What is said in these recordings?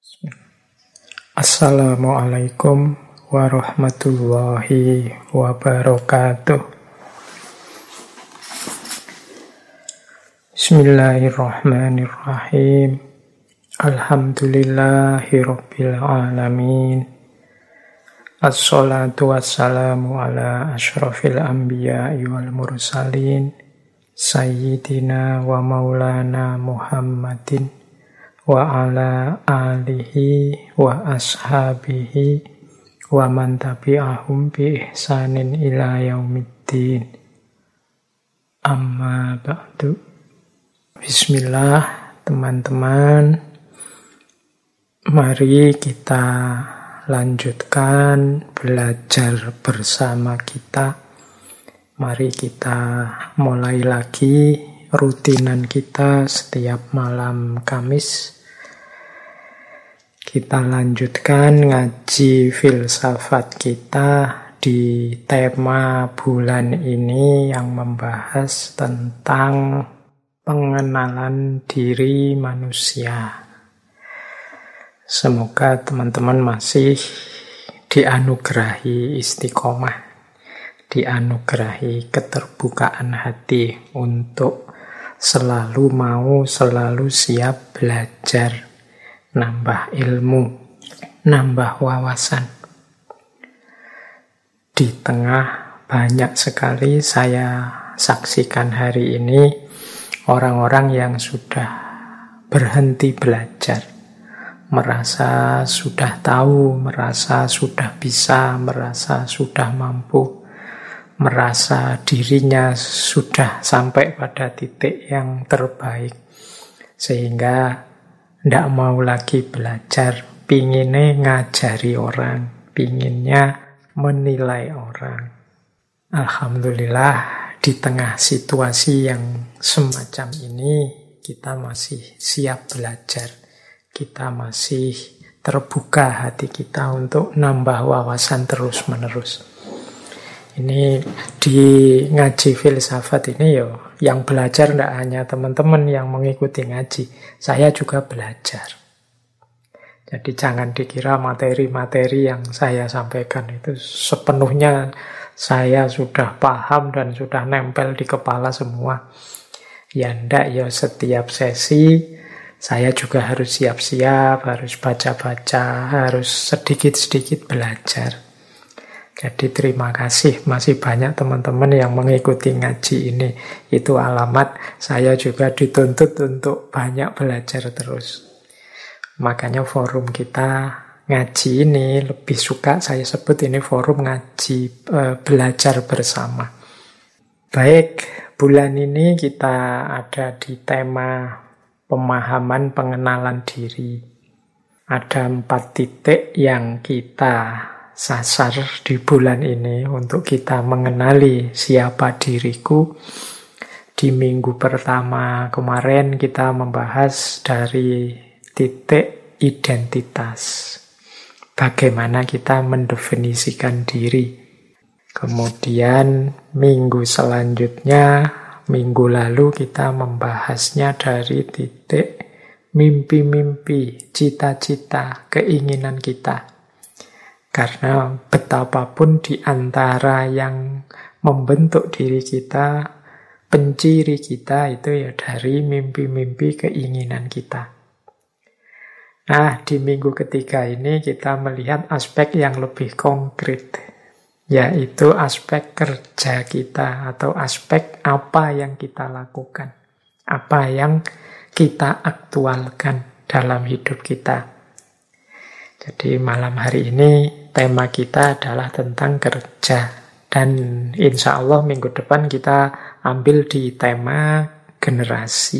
Assalamualaikum warahmatullahi wabarakatuh. Bismillahirrahmanirrahim. Alhamdulillahi rabbil alamin. Assalatu wassalamu ala asyrafil anbiya'i wal mursalin Sayyidina wa maulana Muhammadin wa ala alihi wa ashabihi wa man tabi'ahum bi ihsanin ila yaumiddin. Amma ba'du. Bismillah, teman-teman. Mari kita lanjutkan belajar bersama kita. Mari kita mulai lagi rutinan kita setiap malam Kamis. Kita lanjutkan ngaji filsafat kita di tema bulan ini yang membahas tentang pengenalan diri manusia. Semoga teman-teman masih dianugerahi istiqomah, dianugerahi keterbukaan hati untuk selalu siap belajar, nambah ilmu, nambah wawasan. Di tengah banyak sekali saya saksikan hari ini orang-orang yang sudah berhenti belajar, merasa sudah tahu, merasa sudah bisa, merasa sudah mampu, merasa dirinya sudah sampai pada titik yang terbaik, sehingga tidak mau lagi belajar, pinginnya ngajari orang, pinginnya menilai orang. Alhamdulillah, di tengah situasi yang semacam ini, kita masih siap belajar. Kita masih terbuka hati kita untuk nambah wawasan terus-menerus. Ini di ngaji filsafat ini yang belajar tidak hanya teman-teman yang mengikuti ngaji, saya juga belajar. Jadi jangan dikira materi-materi yang saya sampaikan itu sepenuhnya saya sudah paham dan sudah nempel di kepala semua. Ya ndak, setiap sesi saya juga harus siap-siap, harus baca-baca, harus sedikit-sedikit belajar. Jadi terima kasih, masih banyak teman-teman yang mengikuti ngaji ini. Itu alamat saya juga dituntut untuk banyak belajar terus. Makanya forum kita ngaji ini lebih suka saya sebut ini forum ngaji belajar bersama. Baik, bulan ini kita ada di tema pemahaman pengenalan diri. Ada 4 titik yang kita sasar di bulan ini untuk kita mengenali siapa diriku. Di minggu pertama kemarin kita membahas dari titik identitas. Bagaimana kita mendefinisikan diri. Kemudian minggu selanjutnya, minggu lalu kita membahasnya dari titik mimpi-mimpi, cita-cita, keinginan kita. Karena betapapun di antara yang membentuk diri kita, penciri kita itu dari mimpi-mimpi keinginan kita. Nah, di minggu ketiga ini kita melihat aspek yang lebih konkret, yaitu aspek kerja kita atau aspek apa yang kita lakukan, apa yang kita aktualkan dalam hidup kita. Jadi malam hari ini tema kita adalah tentang kerja. Dan insya Allah minggu depan kita ambil di tema generasi.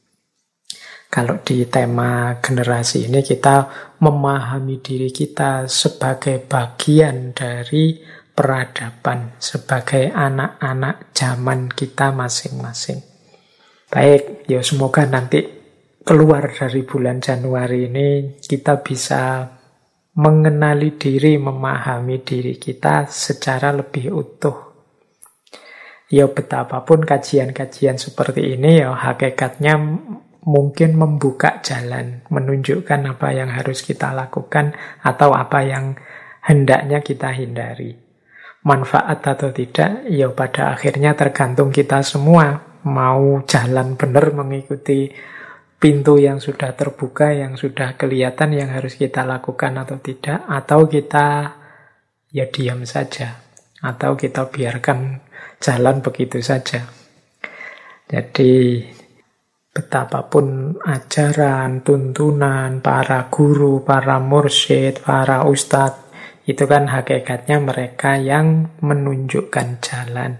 Kalau di tema generasi ini kita memahami diri kita sebagai bagian dari peradaban, sebagai anak-anak zaman kita masing-masing. Baik, semoga nanti keluar dari bulan Januari ini kita bisa mengenali diri, memahami diri kita secara lebih utuh. Betapapun kajian-kajian seperti ini hakikatnya mungkin membuka jalan, menunjukkan apa yang harus kita lakukan atau apa yang hendaknya kita hindari. Manfaat atau tidak, ya pada akhirnya tergantung kita semua. Mau jalan benar mengikuti pintu yang sudah terbuka, yang sudah kelihatan, yang harus kita lakukan atau tidak. Atau kita ya diam saja. Atau kita biarkan jalan begitu saja. Jadi betapapun ajaran, tuntunan, para guru, para mursyid, para ustadz, itu kan hakikatnya mereka yang menunjukkan jalan.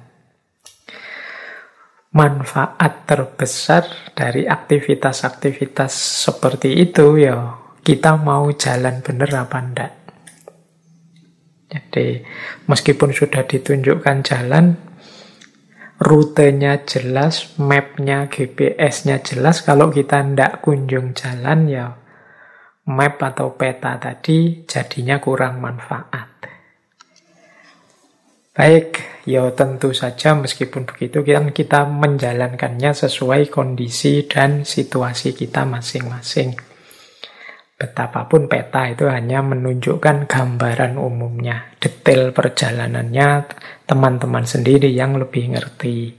Manfaat terbesar dari aktivitas-aktivitas seperti itu, ya kita mau jalan benar apa enggak. Jadi meskipun sudah ditunjukkan jalan, rutenya jelas, mapnya, GPS-nya jelas, kalau kita ndak kunjung jalan, ya map atau peta tadi jadinya kurang manfaat. Baik, ya tentu saja meskipun begitu kita menjalankannya sesuai kondisi dan situasi kita masing-masing. Betapapun peta itu hanya menunjukkan gambaran umumnya, detail perjalanannya teman-teman sendiri yang lebih ngerti.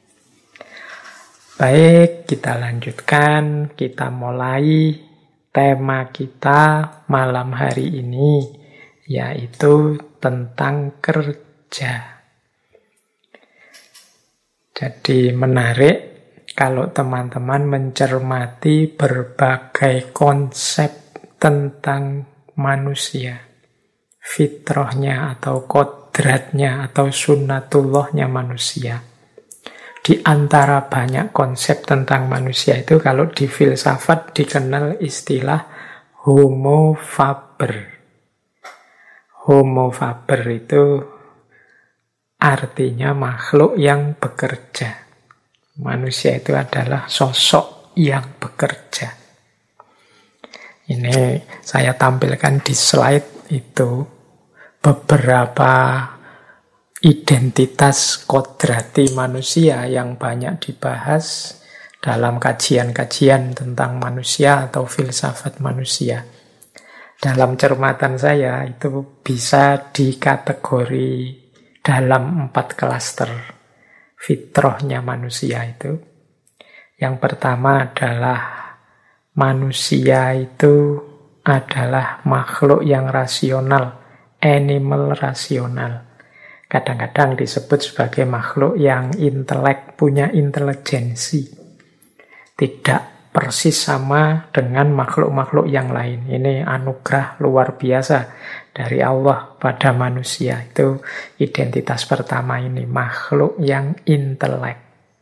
Baik, kita lanjutkan, kita mulai tema kita malam hari ini, yaitu tentang kerja. Jadi menarik kalau teman-teman mencermati berbagai konsep tentang manusia, fitrahnya atau kodratnya atau sunnatullahnya manusia. Di antara banyak konsep tentang manusia itu, kalau di filsafat dikenal istilah homo faber. Homo faber itu artinya makhluk yang bekerja. Manusia itu adalah sosok yang bekerja. Ini saya tampilkan di slide itu beberapa identitas kodrati manusia yang banyak dibahas dalam kajian-kajian tentang manusia atau filsafat manusia. Dalam cermatan saya itu bisa dikategori dalam 4 klaster fitrahnya manusia itu. Yang pertama adalah manusia itu adalah makhluk yang rasional, animal rasional. Kadang-kadang disebut sebagai makhluk yang intelek, punya intelijensi. Tidak persis sama dengan makhluk-makhluk yang lain. Ini anugerah luar biasa dari Allah pada manusia. Itu identitas pertama ini, makhluk yang intelek.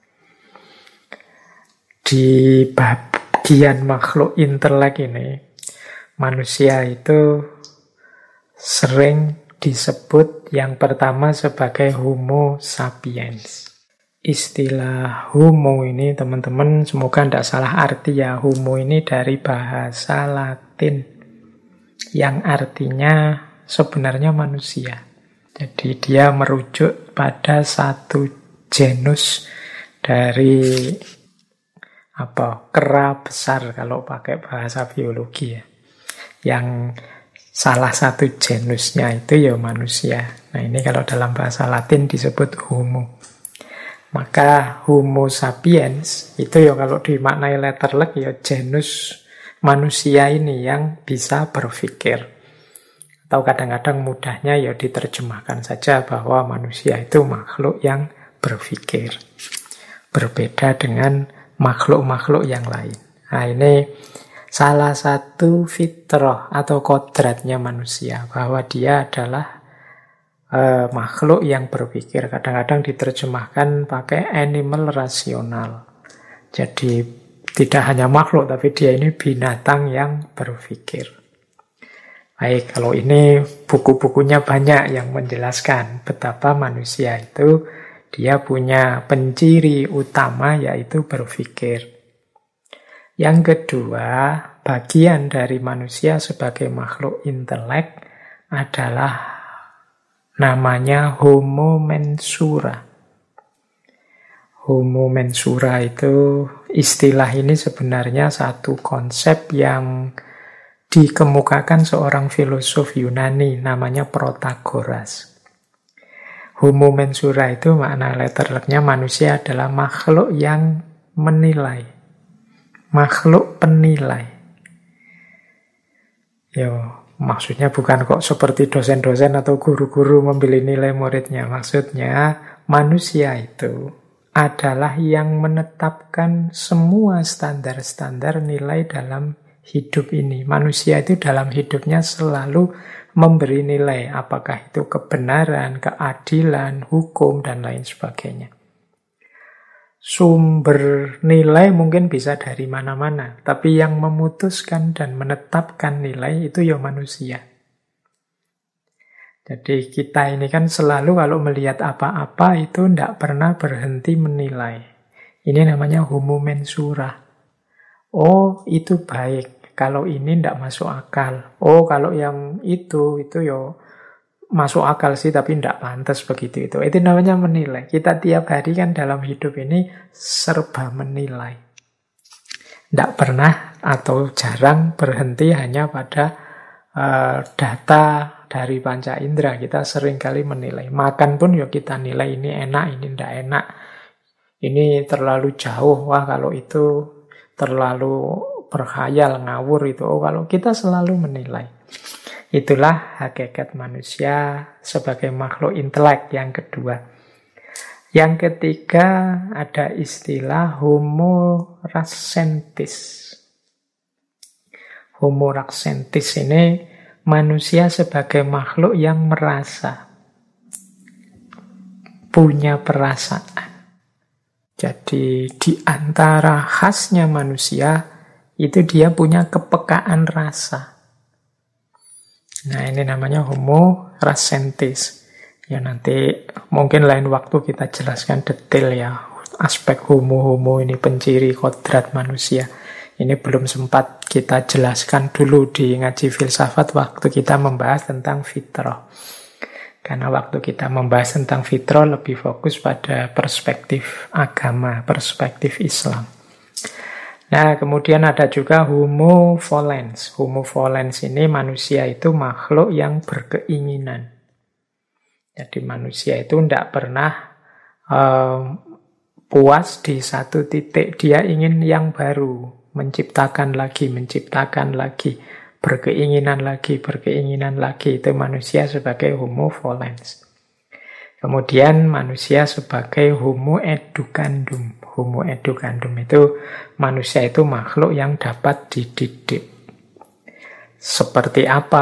Di bagian makhluk intelek ini, manusia itu sering disebut yang pertama sebagai homo sapiens. Istilah homo ini teman-teman semoga tidak salah arti ya. Homo ini dari bahasa Latin yang artinya sebenarnya manusia. Jadi dia merujuk pada satu genus dari kera besar kalau pakai bahasa biologi ya. Yang salah satu genusnya itu ya manusia. Nah ini kalau dalam bahasa Latin disebut homo. Maka homo sapiens itu ya kalau dimaknai letterlek ya genus manusia ini yang bisa berpikir. Atau kadang-kadang mudahnya ya diterjemahkan saja bahwa manusia itu makhluk yang berpikir. Berbeda dengan makhluk-makhluk yang lain. Nah ini salah satu fitrah atau kodratnya manusia, bahwa dia adalah makhluk yang berpikir. Kadang-kadang diterjemahkan pakai animal rasional. Jadi tidak hanya makhluk, tapi dia ini binatang yang berpikir. Baik, kalau ini buku-bukunya banyak yang menjelaskan betapa manusia itu dia punya penciri utama yaitu berpikir. Yang kedua, bagian dari manusia sebagai makhluk intelek adalah namanya homo mensura. Homo mensura itu, istilah ini sebenarnya satu konsep yang dikemukakan seorang filosof Yunani namanya Protagoras. Homo mensura itu makna letternya manusia adalah makhluk yang menilai, makhluk penilai. Maksudnya bukan kok seperti dosen-dosen atau guru-guru membeli nilai muridnya. Maksudnya manusia itu adalah yang menetapkan semua standar-standar nilai dalam hidup ini. Manusia itu dalam hidupnya selalu memberi nilai, apakah itu kebenaran, keadilan, hukum, dan lain sebagainya. Sumber nilai mungkin bisa dari mana-mana, tapi yang memutuskan dan menetapkan nilai itu ya manusia. Jadi kita ini kan selalu kalau melihat apa-apa itu tidak pernah berhenti menilai. Ini namanya homo mensura. Oh, itu baik. Kalau ini tidak masuk akal. Oh, kalau yang itu ya masuk akal sih, tapi tidak pantas begitu itu. Itu namanya menilai. Kita tiap hari kan dalam hidup ini serba menilai. Tidak pernah atau jarang berhenti hanya pada data dari panca indera. Kita seringkali menilai. Makan pun ya kita nilai, ini enak, ini tidak enak. Ini terlalu jauh. Wah, kalau itu terlalu berkhayal, ngawur itu. Oh, kalau kita selalu menilai. Itulah hakikat manusia sebagai makhluk intelek yang kedua. Yang ketiga ada istilah homo rassentis. Homo rassentis ini manusia sebagai makhluk yang merasa, punya perasaan. Jadi di antara khasnya manusia itu dia punya kepekaan rasa. Nah, ini namanya homo rassentis. Ya nanti mungkin lain waktu kita jelaskan detail ya aspek homo ini, penciri kodrat manusia. Ini belum sempat kita jelaskan dulu di ngaji filsafat waktu kita membahas tentang fitrah. Karena waktu kita membahas tentang fitrah lebih fokus pada perspektif agama, perspektif Islam. Nah, kemudian ada juga homo volens. Homo volens ini manusia itu makhluk yang berkeinginan. Jadi manusia itu tidak pernah puas di satu titik. Dia ingin yang baru, menciptakan lagi, berkeinginan lagi. Itu manusia sebagai homo volens. Kemudian manusia sebagai homo educandum. Homo educandum itu manusia itu makhluk yang dapat dididik. Seperti apa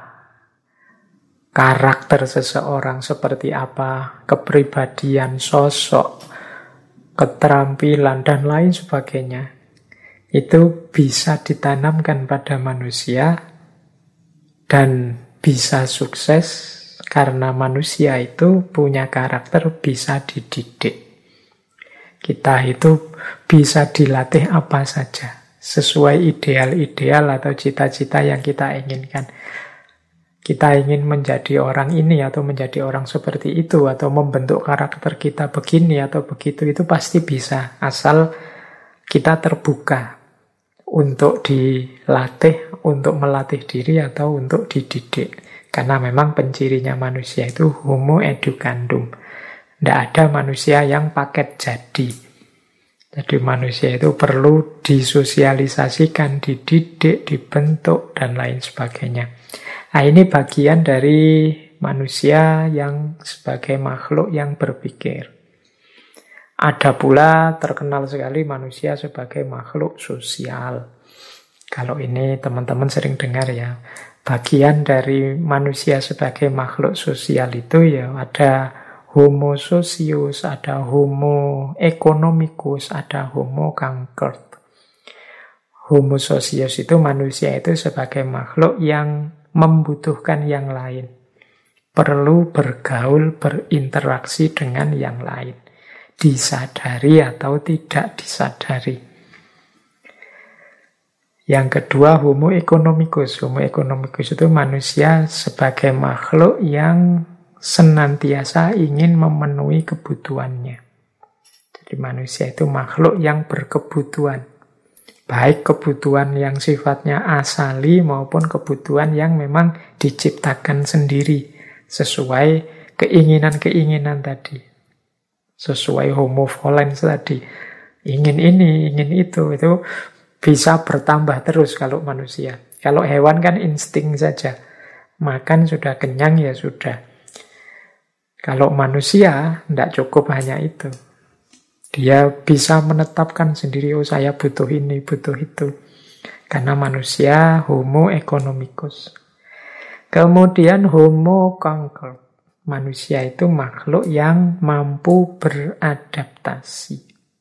karakter seseorang, seperti apa kepribadian, sosok, keterampilan, dan lain sebagainya. Itu bisa ditanamkan pada manusia dan bisa sukses karena manusia itu punya karakter bisa dididik. Kita itu bisa dilatih apa saja, sesuai ideal-ideal atau cita-cita yang kita inginkan. Kita ingin menjadi orang ini atau menjadi orang seperti itu, atau membentuk karakter kita begini atau begitu, itu pasti bisa, asal kita terbuka untuk dilatih, untuk melatih diri atau untuk dididik. Karena memang pencirinya manusia itu homo educandum. Tidak ada manusia yang paket jadi. Jadi manusia itu perlu disosialisasikan, dididik, dibentuk, dan lain sebagainya. Nah, ini bagian dari manusia yang sebagai makhluk yang berpikir. Ada pula terkenal sekali manusia sebagai makhluk sosial. Kalau ini teman-teman sering dengar ya. Bagian dari manusia sebagai makhluk sosial itu ya ada homo socius, ada homo economicus, ada homo conquered. Homo socius itu manusia itu sebagai makhluk yang membutuhkan yang lain. Perlu bergaul, berinteraksi dengan yang lain. Disadari atau tidak disadari. Yang kedua, homo economicus. Homo economicus itu manusia sebagai makhluk yang senantiasa ingin memenuhi kebutuhannya. Jadi manusia itu makhluk yang berkebutuhan. Baik kebutuhan yang sifatnya asali maupun kebutuhan yang memang diciptakan sendiri. Sesuai keinginan-keinginan tadi. Sesuai homo volens tadi. Ingin ini, ingin itu bisa bertambah terus kalau manusia. Kalau hewan kan insting saja. Makan sudah kenyang ya sudah. Kalau manusia tidak cukup hanya itu. Dia bisa menetapkan sendiri, oh saya butuh ini, butuh itu. Karena manusia homo economicus. Kemudian homo conquered. Manusia itu makhluk yang mampu beradaptasi.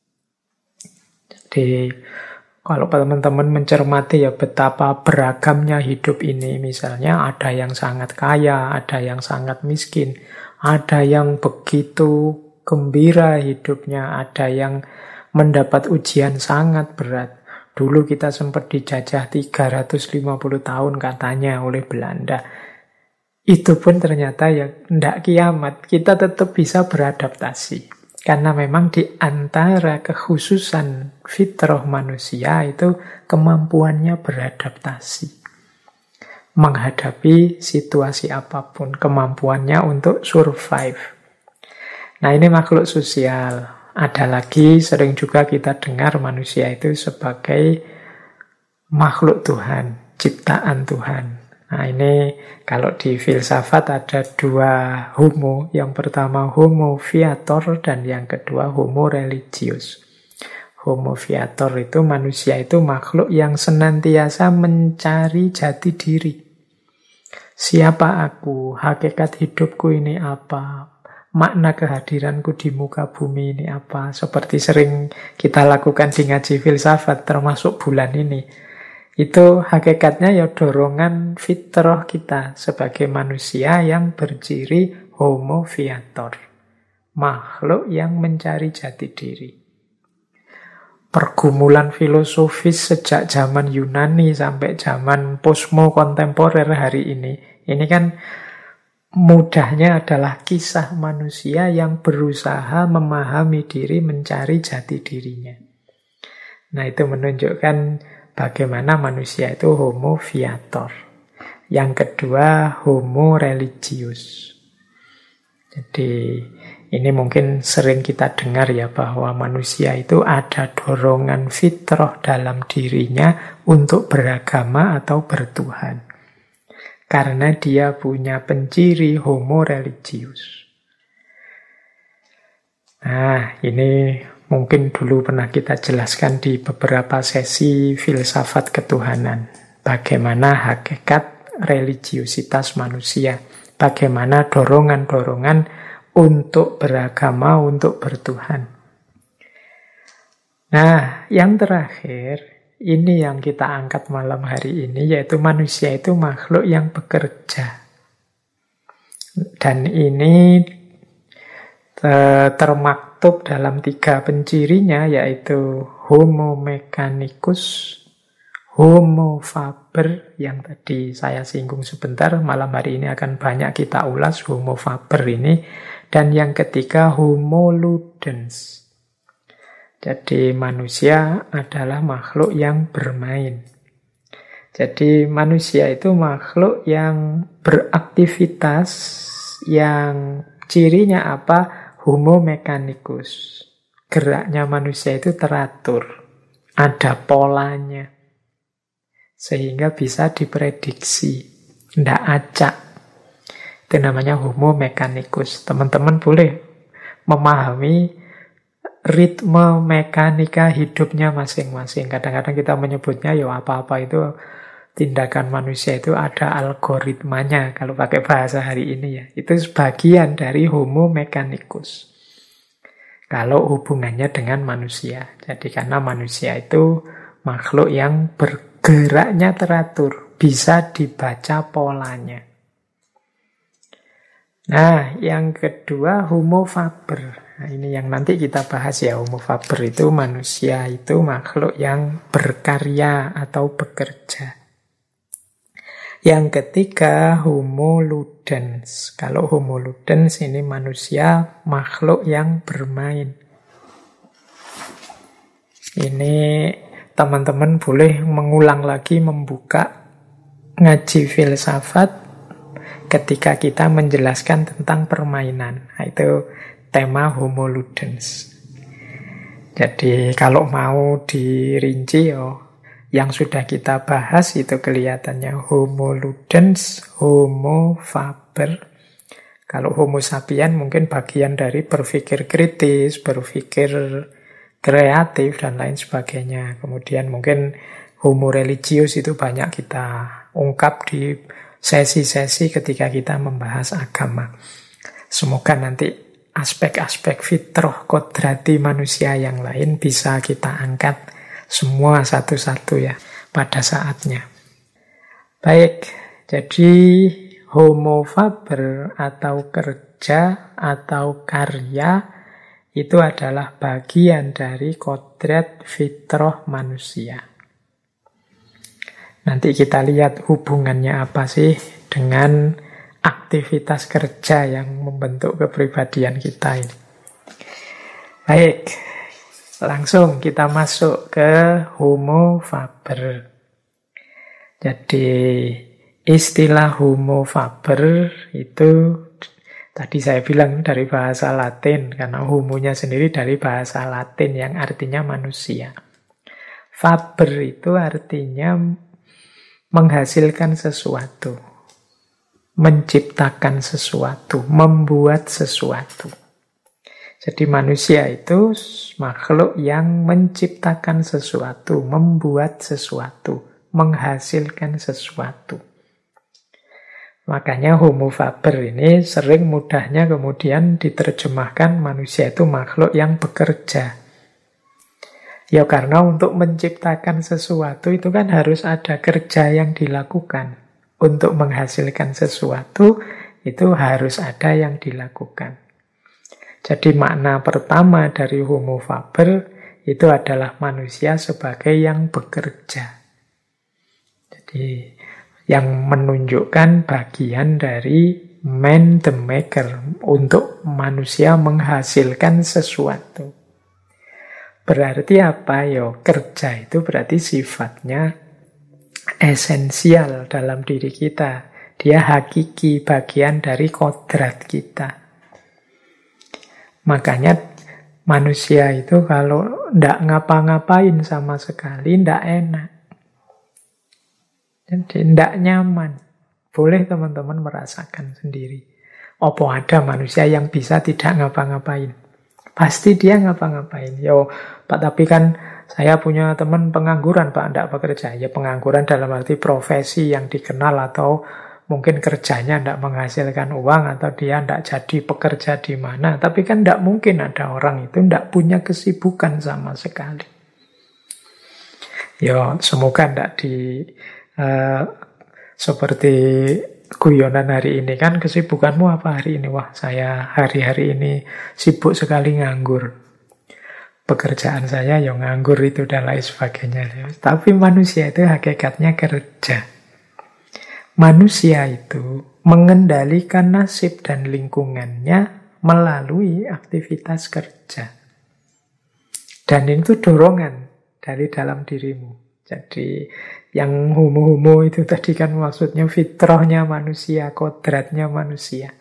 Jadi kalau teman-teman mencermati ya betapa beragamnya hidup ini. Misalnya ada yang sangat kaya, ada yang sangat miskin, ada yang begitu gembira hidupnya, ada yang mendapat ujian sangat berat. Dulu kita sempat dijajah 350 tahun katanya oleh Belanda. Itu pun ternyata ya tidak kiamat. Kita tetap bisa beradaptasi. Karena memang di antara kekhususan fitrah manusia itu kemampuannya beradaptasi. Menghadapi situasi apapun, kemampuannya untuk survive. Nah ini makhluk sosial. Ada lagi sering juga kita dengar manusia itu sebagai makhluk Tuhan, ciptaan Tuhan. Nah ini kalau di filsafat ada dua homo. Yang pertama homo viator dan yang kedua homo religius. Homo viator itu manusia itu makhluk yang senantiasa mencari jati diri. Siapa aku? Hakikat hidupku ini apa? Makna kehadiranku di muka bumi ini apa? Seperti sering kita lakukan di ngaji filsafat, termasuk bulan ini. Itu hakikatnya ya dorongan fitrah kita sebagai manusia yang berciri homo viator. Makhluk yang mencari jati diri. Pergumulan filosofis sejak zaman Yunani sampai zaman posmo kontemporer hari ini kan mudahnya adalah kisah manusia yang berusaha memahami diri, mencari jati dirinya. Nah itu menunjukkan bagaimana manusia itu homo viator. Yang kedua homo religius. Jadi ini mungkin sering kita dengar ya bahwa manusia itu ada dorongan fitrah dalam dirinya untuk beragama atau bertuhan. Karena dia punya penciri homo religius. Nah, ini mungkin dulu pernah kita jelaskan di beberapa sesi filsafat ketuhanan. Bagaimana hakikat religiusitas manusia. Bagaimana dorongan-dorongan untuk beragama, untuk bertuhan. Nah, yang terakhir, ini yang kita angkat malam hari ini, yaitu manusia itu makhluk yang bekerja. Dan ini termaktub dalam 3 pencirinya, yaitu homo mechanicus, homo faber, yang tadi saya singgung sebentar, malam hari ini akan banyak kita ulas homo faber ini, dan yang ketiga homo ludens. Jadi manusia adalah makhluk yang bermain. Jadi manusia itu makhluk yang beraktivitas, yang cirinya apa? Homo mechanicus. Geraknya manusia itu teratur, ada polanya. Sehingga bisa diprediksi, tidak acak. Itu namanya homo mechanicus. Teman-teman boleh memahami ritme mekanika hidupnya masing-masing. Kadang-kadang kita menyebutnya ya apa-apa itu tindakan manusia itu ada algoritmanya kalau pakai bahasa hari ini ya. Itu sebagian dari homo mechanicus. Kalau hubungannya dengan manusia. Jadi karena manusia itu makhluk yang bergeraknya teratur, bisa dibaca polanya. Nah, yang kedua homo faber. Nah, ini yang nanti kita bahas ya, homo faber itu manusia itu makhluk yang berkarya atau bekerja. Yang ketiga homo ludens. Kalau homo ludens ini manusia makhluk yang bermain. Ini teman-teman boleh mengulang lagi membuka ngaji filsafat ketika kita menjelaskan tentang permainan. Nah, itu tema Homo Ludens. Jadi kalau mau dirinci, yang sudah kita bahas itu kelihatannya Homo Ludens, Homo Faber. Kalau Homo sapien mungkin bagian dari berpikir kritis, berpikir kreatif, dan lain sebagainya. Kemudian mungkin Homo religius itu banyak kita ungkap di sesi-sesi ketika kita membahas agama. Semoga nanti aspek-aspek fitrah kodrati manusia yang lain bisa kita angkat semua satu-satu ya pada saatnya. Baik, jadi Homo Faber atau kerja atau karya itu adalah bagian dari kodrat fitrah manusia. Nanti kita lihat hubungannya apa sih dengan aktivitas kerja yang membentuk kepribadian kita ini. Baik, langsung kita masuk ke Homo Faber. Jadi istilah Homo Faber itu tadi saya bilang dari bahasa Latin, karena homonya sendiri dari bahasa Latin yang artinya manusia. Faber itu artinya menghasilkan sesuatu, menciptakan sesuatu, membuat sesuatu. Jadi manusia itu makhluk yang menciptakan sesuatu, membuat sesuatu, menghasilkan sesuatu. Makanya Homo Faber ini sering mudahnya kemudian diterjemahkan manusia itu makhluk yang bekerja. Ya karena untuk menciptakan sesuatu itu kan harus ada kerja yang dilakukan. Untuk menghasilkan sesuatu itu harus ada yang dilakukan. Jadi makna pertama dari Homo Faber itu adalah manusia sebagai yang bekerja. Jadi yang menunjukkan bagian dari man the maker, untuk manusia menghasilkan sesuatu. Berarti apa ya? Kerja itu berarti sifatnya esensial dalam diri kita. Dia hakiki, bagian dari kodrat kita. Makanya manusia itu kalau tidak ngapa-ngapain sama sekali, tidak enak. Jadi tidak nyaman. Boleh teman-teman merasakan sendiri. Apa ada manusia yang bisa tidak ngapa-ngapain? Pasti dia ngapa-ngapain. Yo, Pak, tapi kan saya punya teman pengangguran, Pak, tidak bekerja. Ya pengangguran dalam arti profesi yang dikenal, atau mungkin kerjanya tidak menghasilkan uang, atau dia tidak jadi pekerja di mana. Tapi kan tidak mungkin ada orang itu tidak punya kesibukan sama sekali. Yo, semoga tidak seperti guyonan hari ini kan, kesibukanmu apa hari ini? Wah, saya hari-hari ini sibuk sekali nganggur. Pekerjaan saya yang nganggur itu dan lain sebagainya. Tapi manusia itu hakikatnya kerja. Manusia itu mengendalikan nasib dan lingkungannya melalui aktivitas kerja. Dan itu dorongan dari dalam dirimu. Jadi yang homo-homo itu tadi kan maksudnya fitrahnya manusia, kodratnya manusia.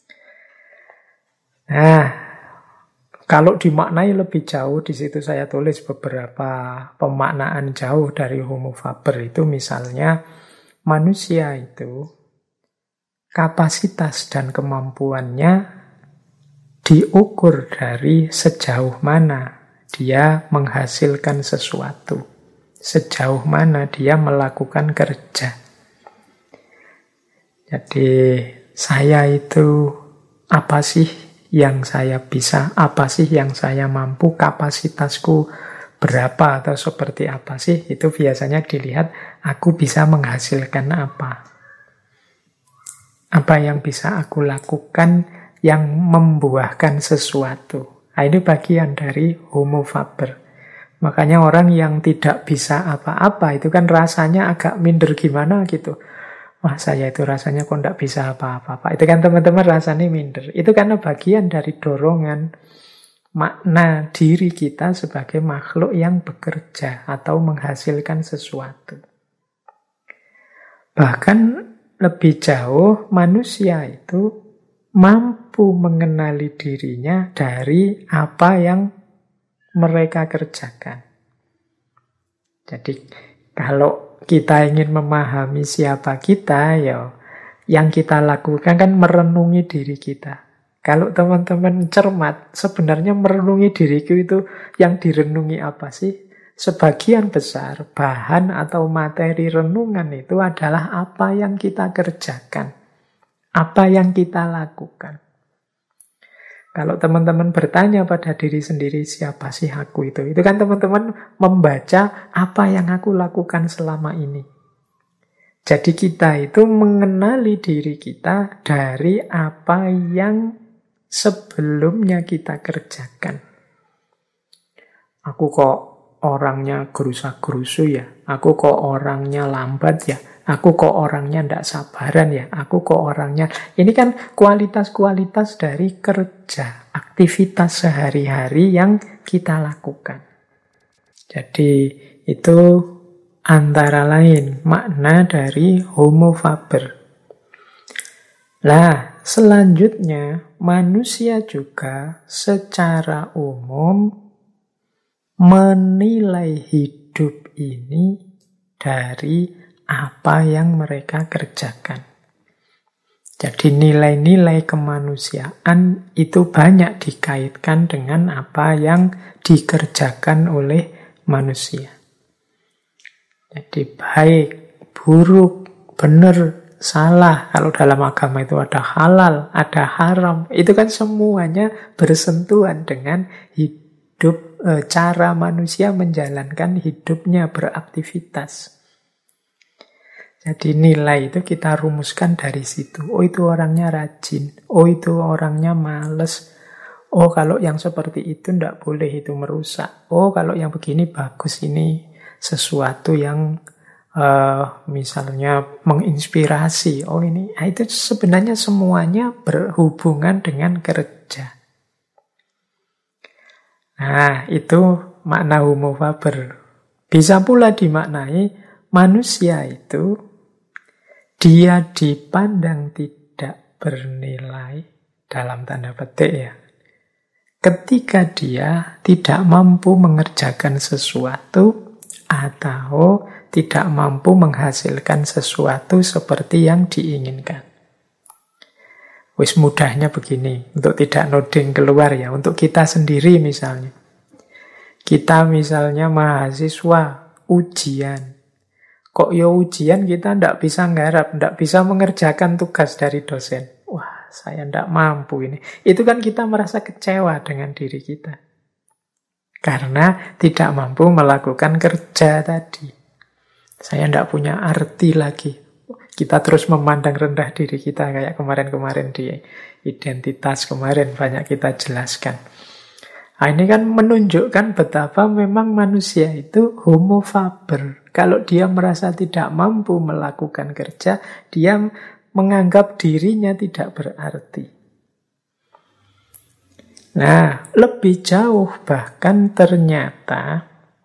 Nah, kalau dimaknai lebih jauh, di situ saya tulis beberapa pemaknaan jauh dari Homo Faber itu, misalnya manusia itu kapasitas dan kemampuannya diukur dari sejauh mana dia menghasilkan sesuatu. Sejauh mana dia melakukan kerja. Jadi saya itu apa sih yang saya bisa, apa sih yang saya mampu, kapasitasku berapa atau seperti apa sih, itu biasanya dilihat aku bisa menghasilkan apa. Apa yang bisa aku lakukan yang membuahkan sesuatu. Nah, ini bagian dari Homo Faber. Makanya orang yang tidak bisa apa-apa itu kan rasanya agak minder gimana gitu. Wah, saya itu rasanya kok tidak bisa apa-apa. Itu kan teman-teman rasanya minder. Itu karena bagian dari dorongan makna diri kita sebagai makhluk yang bekerja atau menghasilkan sesuatu. Bahkan lebih jauh, manusia itu mampu mengenali dirinya dari apa yang mereka kerjakan. Jadi kalau kita ingin memahami siapa kita, ya yang kita lakukan kan merenungi diri kita. Kalau teman-teman cermat, sebenarnya merenungi diriku itu yang direnungi apa sih? Sebagian besar bahan atau materi renungan itu adalah apa yang kita kerjakan, apa yang kita lakukan. Kalau teman-teman bertanya pada diri sendiri, siapa sih aku itu? Itu kan teman-teman membaca apa yang aku lakukan selama ini. Jadi kita itu mengenali diri kita dari apa yang sebelumnya kita kerjakan. Aku kok orangnya gerusa-gerusu ya? Aku kok orangnya lambat ya? Aku kok orangnya tidak sabaran ya? Aku kok orangnya... Ini kan kualitas-kualitas dari kerja, aktivitas sehari-hari yang kita lakukan. Jadi itu antara lain makna dari homo faber. Nah, selanjutnya manusia juga secara umum menilai hidup ini dari apa yang mereka kerjakan. Jadi nilai-nilai kemanusiaan itu banyak dikaitkan dengan apa yang dikerjakan oleh manusia. Jadi baik, buruk, benar, salah. Kalau dalam agama itu ada halal, ada haram. Itu kan semuanya bersentuhan dengan hidup, cara manusia menjalankan hidupnya, beraktivitas. Jadi nilai itu kita rumuskan dari situ. Oh itu orangnya rajin. Oh itu orangnya males. Oh kalau yang seperti itu tidak boleh, itu merusak. Oh kalau yang begini bagus, ini sesuatu yang misalnya menginspirasi. Oh ini, nah, itu sebenarnya semuanya berhubungan dengan kerja. Nah itu makna homo faber. Bisa pula dimaknai manusia itu dia dipandang tidak bernilai dalam tanda petik ya. Ketika dia tidak mampu mengerjakan sesuatu atau tidak mampu menghasilkan sesuatu seperti yang diinginkan. Wis mudahnya begini, untuk tidak noding keluar ya, untuk kita sendiri misalnya. Kita misalnya mahasiswa ujian. Kok ya ujian kita tidak bisa nggarap, tidak bisa mengerjakan tugas dari dosen. Wah, saya tidak mampu ini. Itu kan kita merasa kecewa dengan diri kita. Karena tidak mampu melakukan kerja tadi. Saya tidak punya arti lagi. Kita terus memandang rendah diri kita kayak kemarin-kemarin di identitas kemarin banyak kita jelaskan. Nah, ini kan menunjukkan betapa memang manusia itu homo faber. Kalau dia merasa tidak mampu melakukan kerja, dia menganggap dirinya tidak berarti. Nah, lebih jauh bahkan ternyata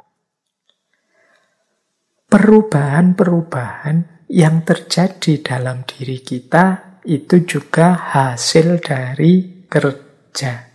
perubahan-perubahan yang terjadi dalam diri kita itu juga hasil dari kerja.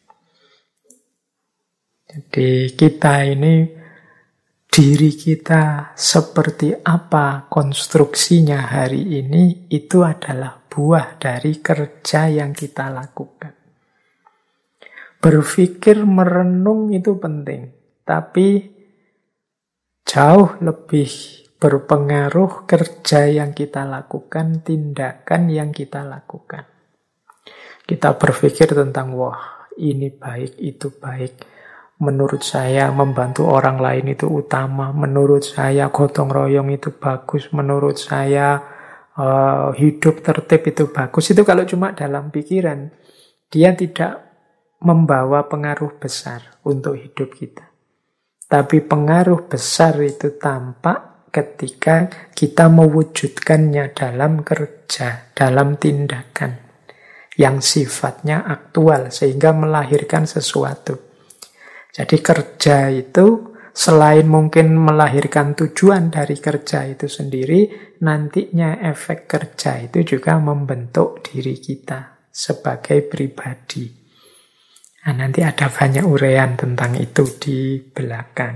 Jadi kita ini, diri kita seperti apa konstruksinya hari ini, itu adalah buah dari kerja yang kita lakukan. Berpikir, merenung itu penting, tapi jauh lebih berpengaruh kerja yang kita lakukan, tindakan yang kita lakukan. Kita berpikir tentang, wah ini baik, itu baik. Menurut saya membantu orang lain itu utama. Menurut saya gotong royong itu bagus. Menurut saya hidup tertib itu bagus. Itu kalau cuma dalam pikiran, dia tidak membawa pengaruh besar untuk hidup kita. Tapi pengaruh besar itu tampak ketika kita mewujudkannya dalam kerja, dalam tindakan. yang sifatnya aktual sehingga melahirkan sesuatu. Jadi kerja itu selain mungkin melahirkan tujuan dari kerja itu sendiri, nantinya efek kerja itu juga membentuk diri kita sebagai pribadi. Nah, nanti ada banyak uraian tentang itu di belakang.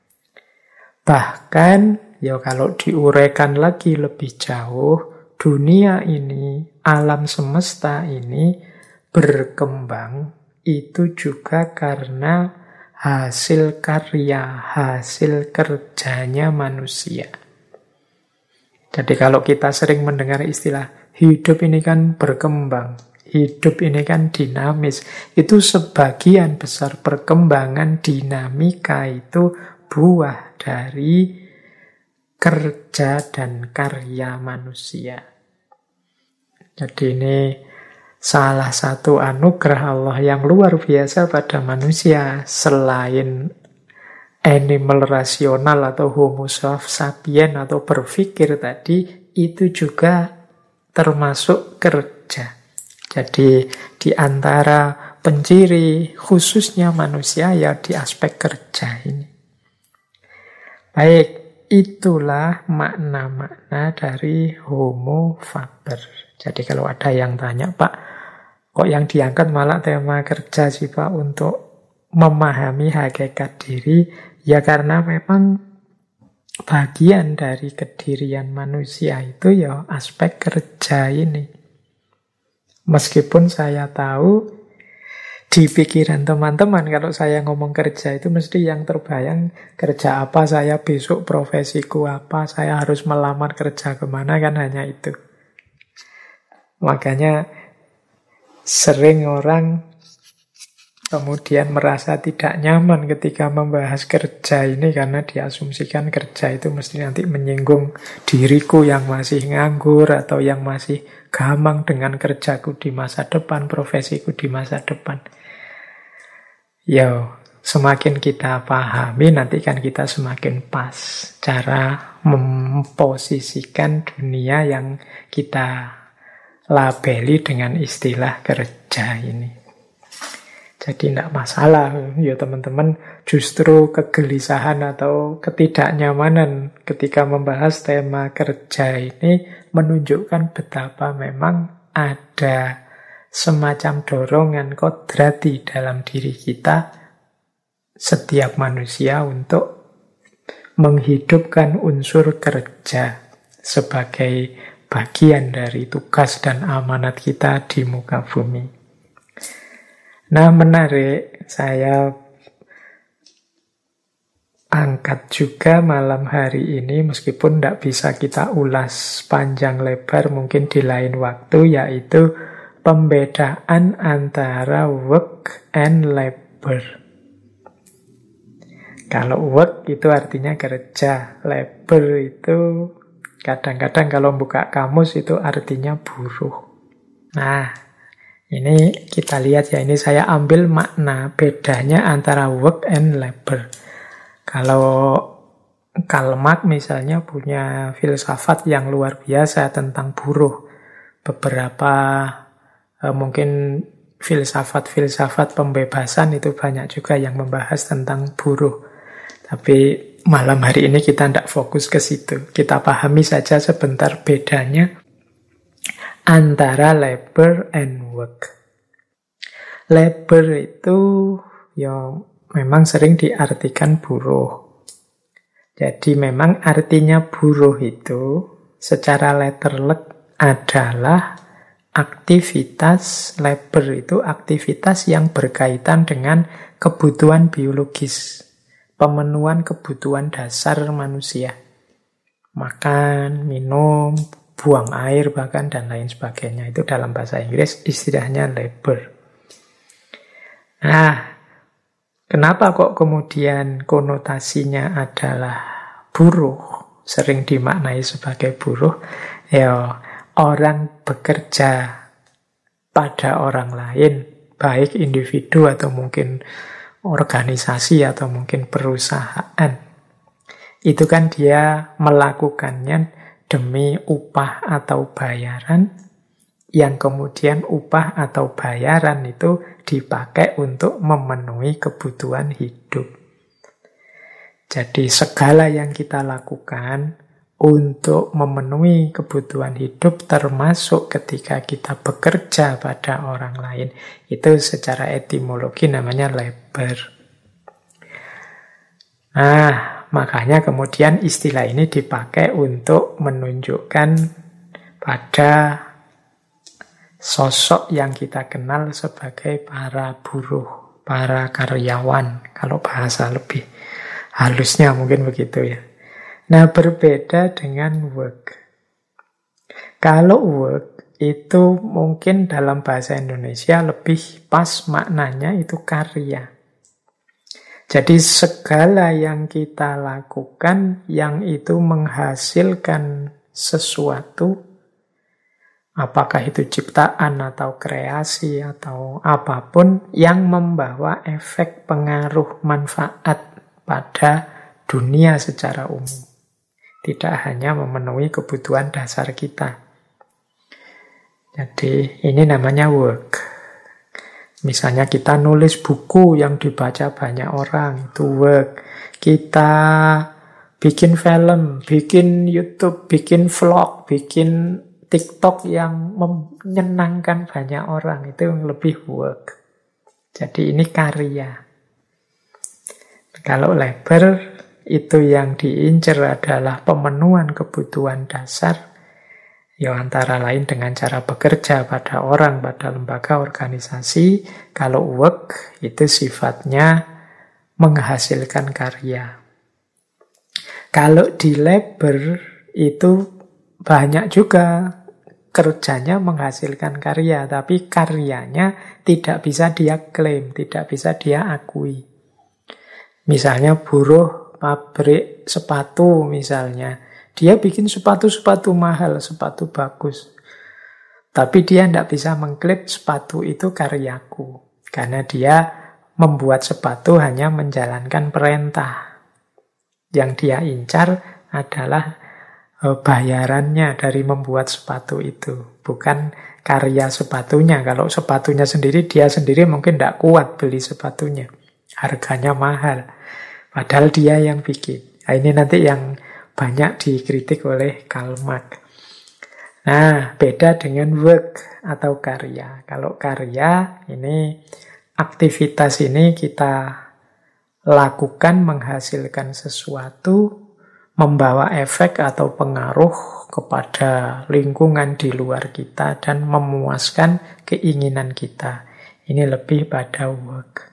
Bahkan, ya kalau diuraikan lagi lebih jauh, dunia ini, alam semesta ini berkembang itu juga karena hasil karya, hasil kerjanya manusia. Jadi kalau kita sering mendengar istilah hidup ini kan berkembang, hidup ini kan dinamis, itu sebagian besar perkembangan dinamika itu buah dari kerja dan karya manusia. Jadi ini salah satu anugerah Allah yang luar biasa pada manusia. Selain animal rasional atau homo sapien atau berpikir tadi, itu juga termasuk kerja. Jadi di antara penciri khususnya manusia ya di aspek kerja ini. Baik, itulah makna-makna dari homo faber. Jadi kalau ada yang tanya, Pak, kok yang diangkat malah tema kerja sih Pak untuk memahami hakikat diri? Ya karena memang bagian dari kedirian manusia itu ya aspek kerja ini. Meskipun saya tahu di pikiran teman-teman kalau saya ngomong kerja itu mesti yang terbayang kerja apa saya besok, profesiku apa, saya harus melamar kerja kemana, kan hanya itu. Makanya sering orang kemudian merasa tidak nyaman ketika membahas kerja ini karena diasumsikan kerja itu mesti nanti menyinggung diriku yang masih nganggur atau yang masih gamang dengan kerjaku di masa depan, profesiku di masa depan. Ya, semakin kita pahami nanti kan kita semakin pas cara memposisikan dunia yang kita labeli dengan istilah kerja ini. Jadi tidak masalah ya teman-teman, justru kegelisahan atau ketidaknyamanan ketika membahas tema kerja ini menunjukkan betapa memang ada semacam dorongan kodrati dalam diri kita, setiap manusia, untuk menghidupkan unsur kerja sebagai bagian dari tugas dan amanat kita di muka bumi. Nah, menarik, saya angkat juga malam hari ini, meskipun tidak bisa kita ulas panjang lebar mungkin di lain waktu, yaitu pembedaan antara work and labor. Kalau work itu artinya kerja, labor itu kadang-kadang kalau buka kamus itu artinya buruh. Nah, ini kita lihat ya, ini saya ambil makna bedanya antara work and labor. Kalau Karl Marx misalnya punya filsafat yang luar biasa tentang buruh. Beberapa mungkin filsafat-filsafat pembebasan itu banyak juga yang membahas tentang buruh. Tapi malam hari ini kita tidak fokus ke situ. Kita pahami saja sebentar bedanya antara labor and work. Labor itu ya memang sering diartikan buruh. Jadi memang artinya buruh itu secara letterlet adalah aktivitas, labor itu aktivitas yang berkaitan dengan kebutuhan biologis. Pemenuhan kebutuhan dasar manusia. Makan, minum, buang air bahkan dan lain sebagainya. Itu dalam bahasa Inggris istilahnya labor. Nah, kenapa kok kemudian konotasinya adalah buruh? Sering dimaknai sebagai buruh. Ya, orang bekerja pada orang lain, baik individu atau mungkin organisasi atau mungkin perusahaan. Itu kan dia melakukannya demi upah atau bayaran yang kemudian upah atau bayaran itu dipakai untuk memenuhi kebutuhan hidup. Jadi segala yang kita lakukan untuk memenuhi kebutuhan hidup, termasuk ketika kita bekerja pada orang lain, itu secara etimologi namanya labor. Nah, makanya kemudian istilah ini dipakai untuk menunjukkan pada sosok yang kita kenal sebagai para buruh, para karyawan, kalau bahasa lebih halusnya mungkin begitu ya. Nah, berbeda dengan work. Kalau work itu mungkin dalam bahasa Indonesia lebih pas maknanya itu karya. Jadi segala yang kita lakukan yang itu menghasilkan sesuatu, apakah itu ciptaan atau kreasi atau apapun yang membawa efek pengaruh manfaat pada dunia secara umum. Tidak hanya memenuhi kebutuhan dasar kita. Jadi ini namanya work. Misalnya kita nulis buku yang dibaca banyak orang, itu work. Kita bikin film, bikin YouTube, bikin vlog, bikin TikTok yang menyenangkan banyak orang, itu yang lebih work. Jadi ini karya. Kalau labor, itu yang diincar adalah pemenuhan kebutuhan dasar, ya antara lain dengan cara bekerja pada orang, pada lembaga organisasi. Kalau work itu sifatnya menghasilkan karya. Kalau di labor itu banyak juga kerjanya menghasilkan karya, tapi karyanya tidak bisa dia klaim, tidak bisa dia akui. Misalnya buruh pabrik sepatu misalnya. Dia bikin sepatu-sepatu mahal, sepatu bagus. Tapi dia tidak bisa mengklaim sepatu itu karyaku. Karena dia membuat sepatu hanya menjalankan perintah. Yang dia incar adalah bayarannya dari membuat sepatu itu. Bukan karya sepatunya. Kalau sepatunya sendiri, dia sendiri mungkin tidak kuat beli sepatunya. Harganya mahal. Padahal dia yang bikin. Nah, ini nanti yang banyak dikritik oleh Karl Marx. Nah, beda dengan work atau karya. Kalau karya, ini aktivitas ini kita lakukan menghasilkan sesuatu, membawa efek atau pengaruh kepada lingkungan di luar kita dan memuaskan keinginan kita. Ini lebih pada work.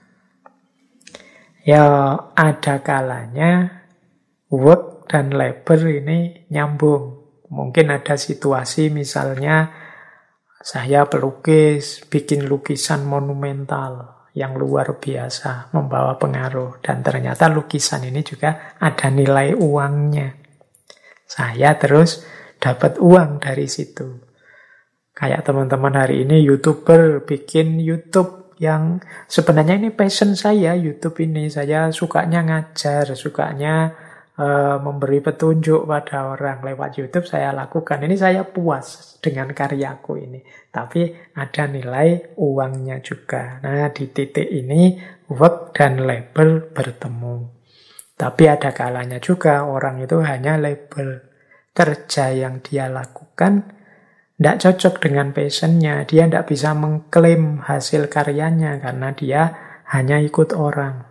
Ya, ada kalanya work dan labor ini nyambung. Mungkin ada situasi misalnya saya pelukis, bikin lukisan monumental yang luar biasa, membawa pengaruh. Dan ternyata lukisan ini juga ada nilai uangnya. Saya terus dapat uang dari situ. Kayak teman-teman hari ini YouTuber bikin YouTube yang sebenarnya ini passion saya, YouTube ini. Saya sukanya ngajar, sukanya memberi petunjuk pada orang lewat YouTube, saya lakukan. Ini saya puas dengan karyaku ini. Tapi ada nilai uangnya juga. Nah, di titik ini work dan labor bertemu. Tapi ada kalanya juga orang itu hanya labor. Kerja yang dia lakukan tidak cocok dengan passionnya. Dia tidak bisa mengklaim hasil karyanya karena dia hanya ikut orang.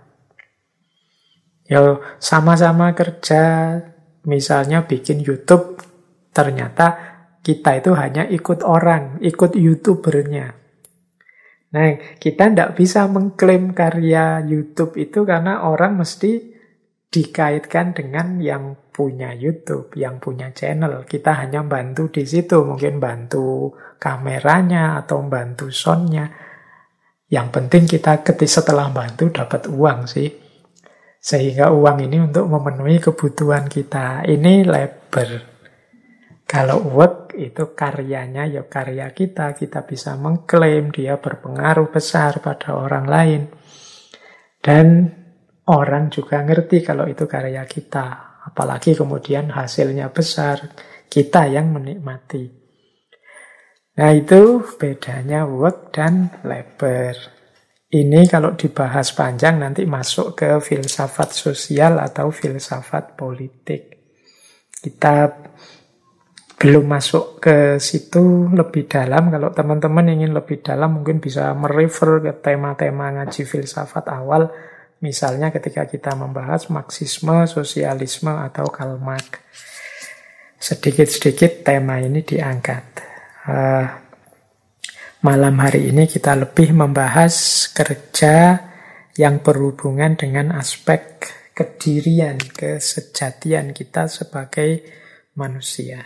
Ya, sama-sama kerja, misalnya bikin YouTube, ternyata kita itu hanya ikut orang, ikut YouTubernya. Nah, kita tidak bisa mengklaim karya YouTube itu karena orang mesti dikaitkan dengan yang punya YouTube, yang punya channel. Kita hanya bantu di situ, mungkin bantu kameranya atau bantu soundnya. Yang penting kita setelah bantu dapat uang sih. Sehingga uang ini untuk memenuhi kebutuhan kita. Ini labor. Kalau work itu karyanya ya karya kita. Kita bisa mengklaim dia berpengaruh besar pada orang lain. Dan orang juga ngerti kalau itu karya kita. Apalagi kemudian hasilnya besar. Kita yang menikmati. Nah, itu bedanya work dan labor. Ini kalau dibahas panjang nanti masuk ke filsafat sosial atau filsafat politik. Kita belum masuk ke situ lebih dalam. Kalau teman-teman ingin lebih dalam mungkin bisa merefer ke tema-tema ngaji filsafat awal. Misalnya ketika kita membahas Marxisme, sosialisme, atau Karl Marx. Sedikit-sedikit tema ini diangkat. Malam hari ini kita lebih membahas kerja yang berhubungan dengan aspek kedirian, kesejatian kita sebagai manusia.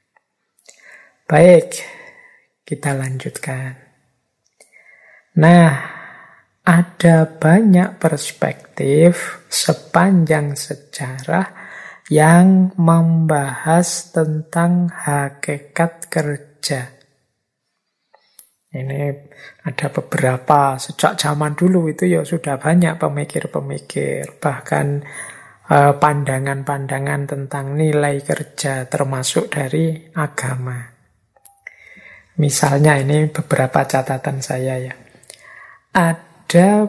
Baik, kita lanjutkan. Nah, ada banyak perspektif sepanjang sejarah yang membahas tentang hakikat kerja. Ini ada beberapa, sejak zaman dulu itu ya sudah banyak pemikir-pemikir, bahkan pandangan-pandangan tentang nilai kerja termasuk dari agama. Misalnya ini beberapa catatan saya ya. Ada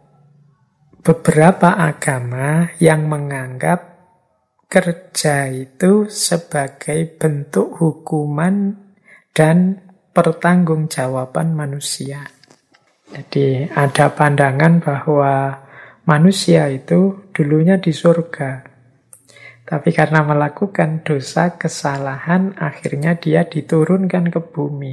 beberapa agama yang menganggap kerja itu sebagai bentuk hukuman dan pertanggungjawaban manusia. Jadi ada pandangan bahwa manusia itu dulunya di surga. Tapi karena melakukan dosa, kesalahan, akhirnya dia diturunkan ke bumi.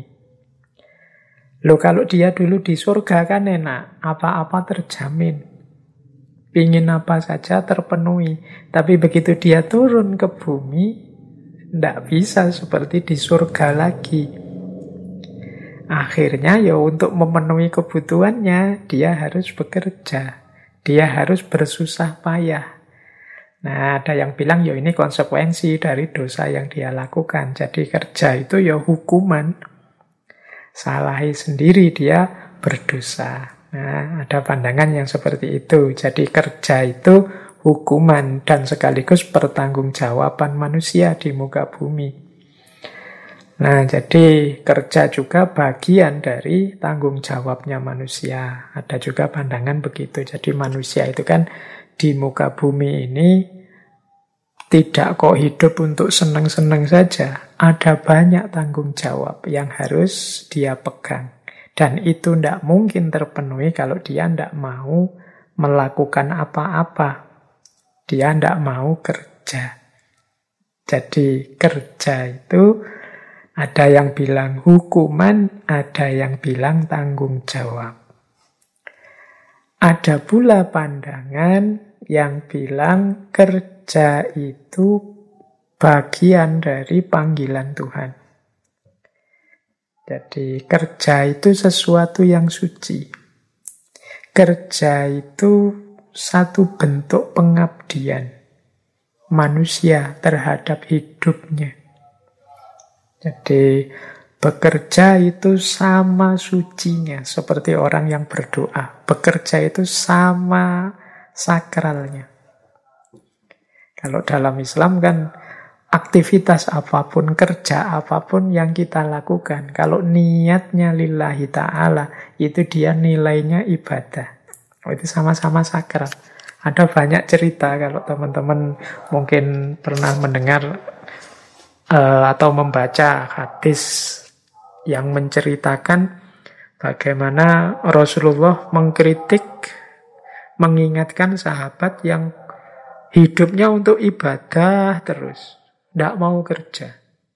Loh, kalau dia dulu di surga kan enak, apa-apa terjamin. Pingin apa saja terpenuhi. Tapi begitu dia turun ke bumi, tidak bisa seperti di surga lagi. Akhirnya ya untuk memenuhi kebutuhannya, dia harus bekerja. Dia harus bersusah payah. Nah, ada yang bilang, ya ini konsekuensi dari dosa yang dia lakukan. Jadi kerja itu ya hukuman. Salahi sendiri dia berdosa. Nah, ada pandangan yang seperti itu. Jadi kerja itu hukuman dan sekaligus pertanggungjawaban manusia di muka bumi. Nah, jadi kerja juga bagian dari tanggung jawabnya manusia. Ada juga pandangan begitu. Jadi manusia itu kan di muka bumi ini tidak kok hidup untuk senang-senang saja. Ada banyak tanggung jawab yang harus dia pegang. Dan itu tidak mungkin terpenuhi kalau dia tidak mau melakukan apa-apa. Dia tidak mau kerja. Jadi kerja itu ada yang bilang hukuman, ada yang bilang tanggung jawab. Ada pula pandangan yang bilang kerja itu bagian dari panggilan Tuhan. Jadi kerja itu sesuatu yang suci. Kerja itu satu bentuk pengabdian manusia terhadap hidupnya. Jadi bekerja itu sama sucinya, seperti orang yang berdoa. Bekerja itu sama sakralnya. Kalau dalam Islam kan aktivitas apapun, kerja apapun yang kita lakukan, kalau niatnya lillahi ta'ala, itu dia nilainya ibadah. Itu sama-sama sakral. Ada banyak cerita kalau teman-teman mungkin pernah mendengar atau membaca hadis yang menceritakan bagaimana Rasulullah mengkritik, mengingatkan sahabat yang hidupnya untuk ibadah terus, tidak mau kerja.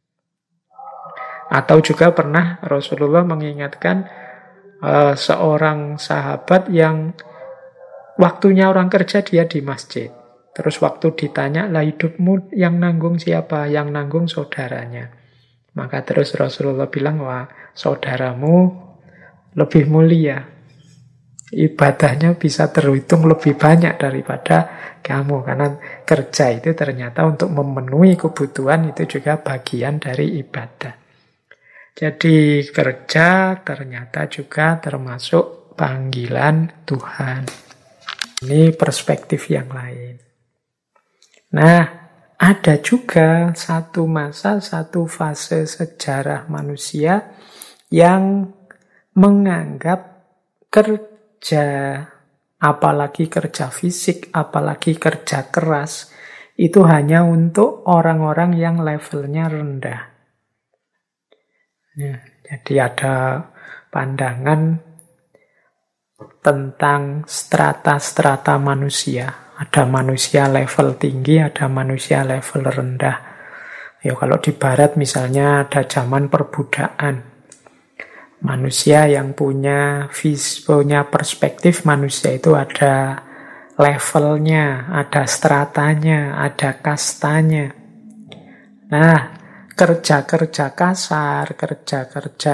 Atau juga pernah Rasulullah mengingatkan seorang sahabat yang waktunya orang kerja dia di masjid. Terus waktu ditanya, lah hidupmu yang nanggung siapa? Yang nanggung saudaranya. Maka terus Rasulullah bilang, wah saudaramu lebih mulia. Ibadahnya bisa terhitung lebih banyak daripada kamu. Karena kerja itu ternyata untuk memenuhi kebutuhan itu juga bagian dari ibadah. Jadi kerja ternyata juga termasuk panggilan Tuhan. Ini perspektif yang lain. Nah, ada juga satu masa, satu fase sejarah manusia yang menganggap kerja, apalagi kerja fisik, apalagi kerja keras, itu hanya untuk orang-orang yang levelnya rendah. Ya, jadi ada pandangan tentang strata-strata manusia. Ada manusia level tinggi, ada manusia level rendah. Ya, kalau di barat misalnya ada zaman perbudakan. Manusia yang punya perspektif manusia itu ada levelnya, ada stratanya, ada kastanya. Nah, kerja-kerja kasar, kerja-kerja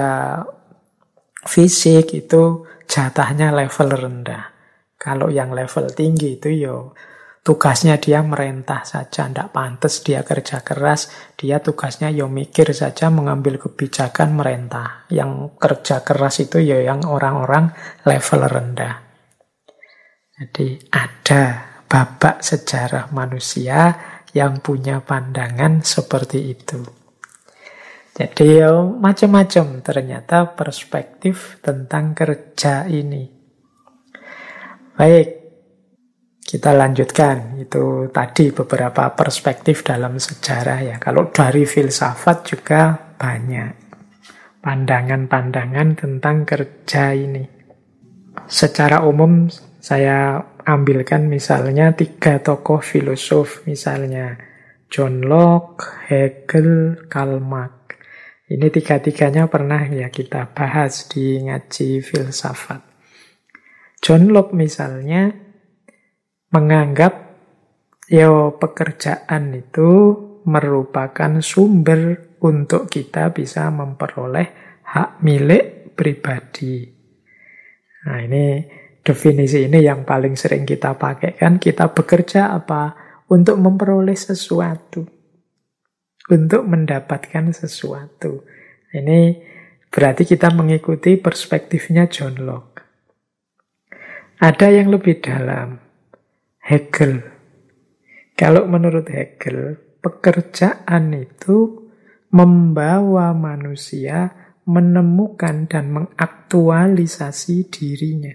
fisik itu jatahnya level rendah. Kalau yang level tinggi itu tugasnya dia merentah saja, tidak pantas dia kerja keras, dia tugasnya mikir saja, mengambil kebijakan, merentah. Yang kerja keras itu yang orang-orang level rendah. Jadi ada babak sejarah manusia yang punya pandangan seperti itu. Jadi macam-macam ternyata perspektif tentang kerja ini. Baik, kita lanjutkan. Itu tadi beberapa perspektif dalam sejarah ya. Kalau dari filsafat juga banyak pandangan-pandangan tentang kerja ini. Secara umum saya ambilkan misalnya 3 tokoh filosof, misalnya John Locke, Hegel, Karl Marx. Ini 3-tiganya pernah ya kita bahas di ngaji filsafat. John Locke misalnya menganggap pekerjaan itu merupakan sumber untuk kita bisa memperoleh hak milik pribadi. Nah, ini definisi ini yang paling sering kita pakai kan, kita bekerja apa? Untuk memperoleh sesuatu. Untuk mendapatkan sesuatu. Ini berarti kita mengikuti perspektifnya John Locke. Ada yang lebih dalam, Hegel. Kalau menurut Hegel, pekerjaan itu membawa manusia menemukan dan mengaktualisasi dirinya.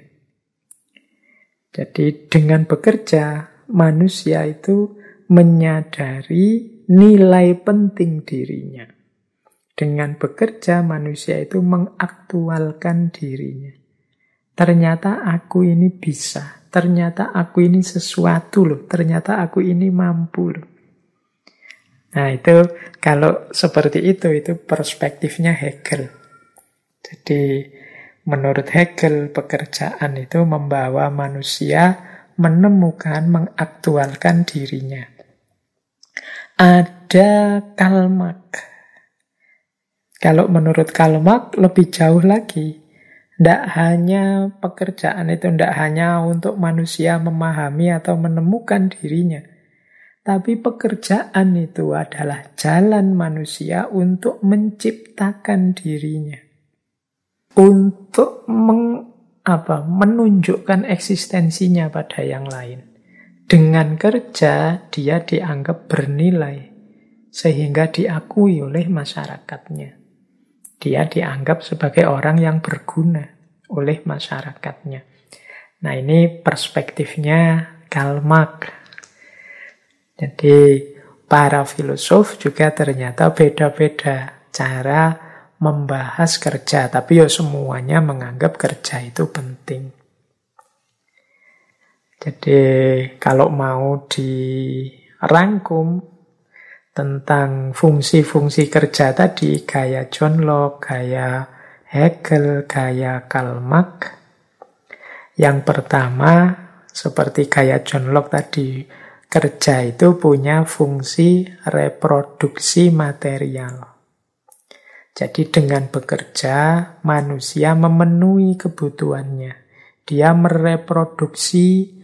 Jadi dengan bekerja, manusia itu menyadari nilai penting dirinya. Dengan bekerja, manusia itu mengaktualkan dirinya. Ternyata aku ini bisa. Ternyata aku ini sesuatu loh. Ternyata aku ini mampu loh. Nah itu, kalau seperti itu perspektifnya Hegel. Jadi menurut Hegel, pekerjaan itu membawa manusia menemukan, mengaktualkan dirinya. Ada Karl Marx. Kalau menurut Karl Marx lebih jauh lagi. Tidak hanya pekerjaan itu, tidak hanya untuk manusia memahami atau menemukan dirinya. Tapi pekerjaan itu adalah jalan manusia untuk menciptakan dirinya. Untuk menunjukkan eksistensinya pada yang lain. Dengan kerja, dia dianggap bernilai. Sehingga diakui oleh masyarakatnya. Dia dianggap sebagai orang yang berguna oleh masyarakatnya. Nah ini perspektifnya Karl Marx. Jadi para filosof juga ternyata beda-beda cara membahas kerja. Tapi semuanya menganggap kerja itu penting. Jadi kalau mau dirangkum tentang fungsi-fungsi kerja tadi, gaya John Locke, gaya Hegel, gaya Karl Marx. Yang pertama, seperti gaya John Locke tadi, kerja itu punya fungsi reproduksi material. Jadi dengan bekerja, manusia memenuhi kebutuhannya. Dia mereproduksi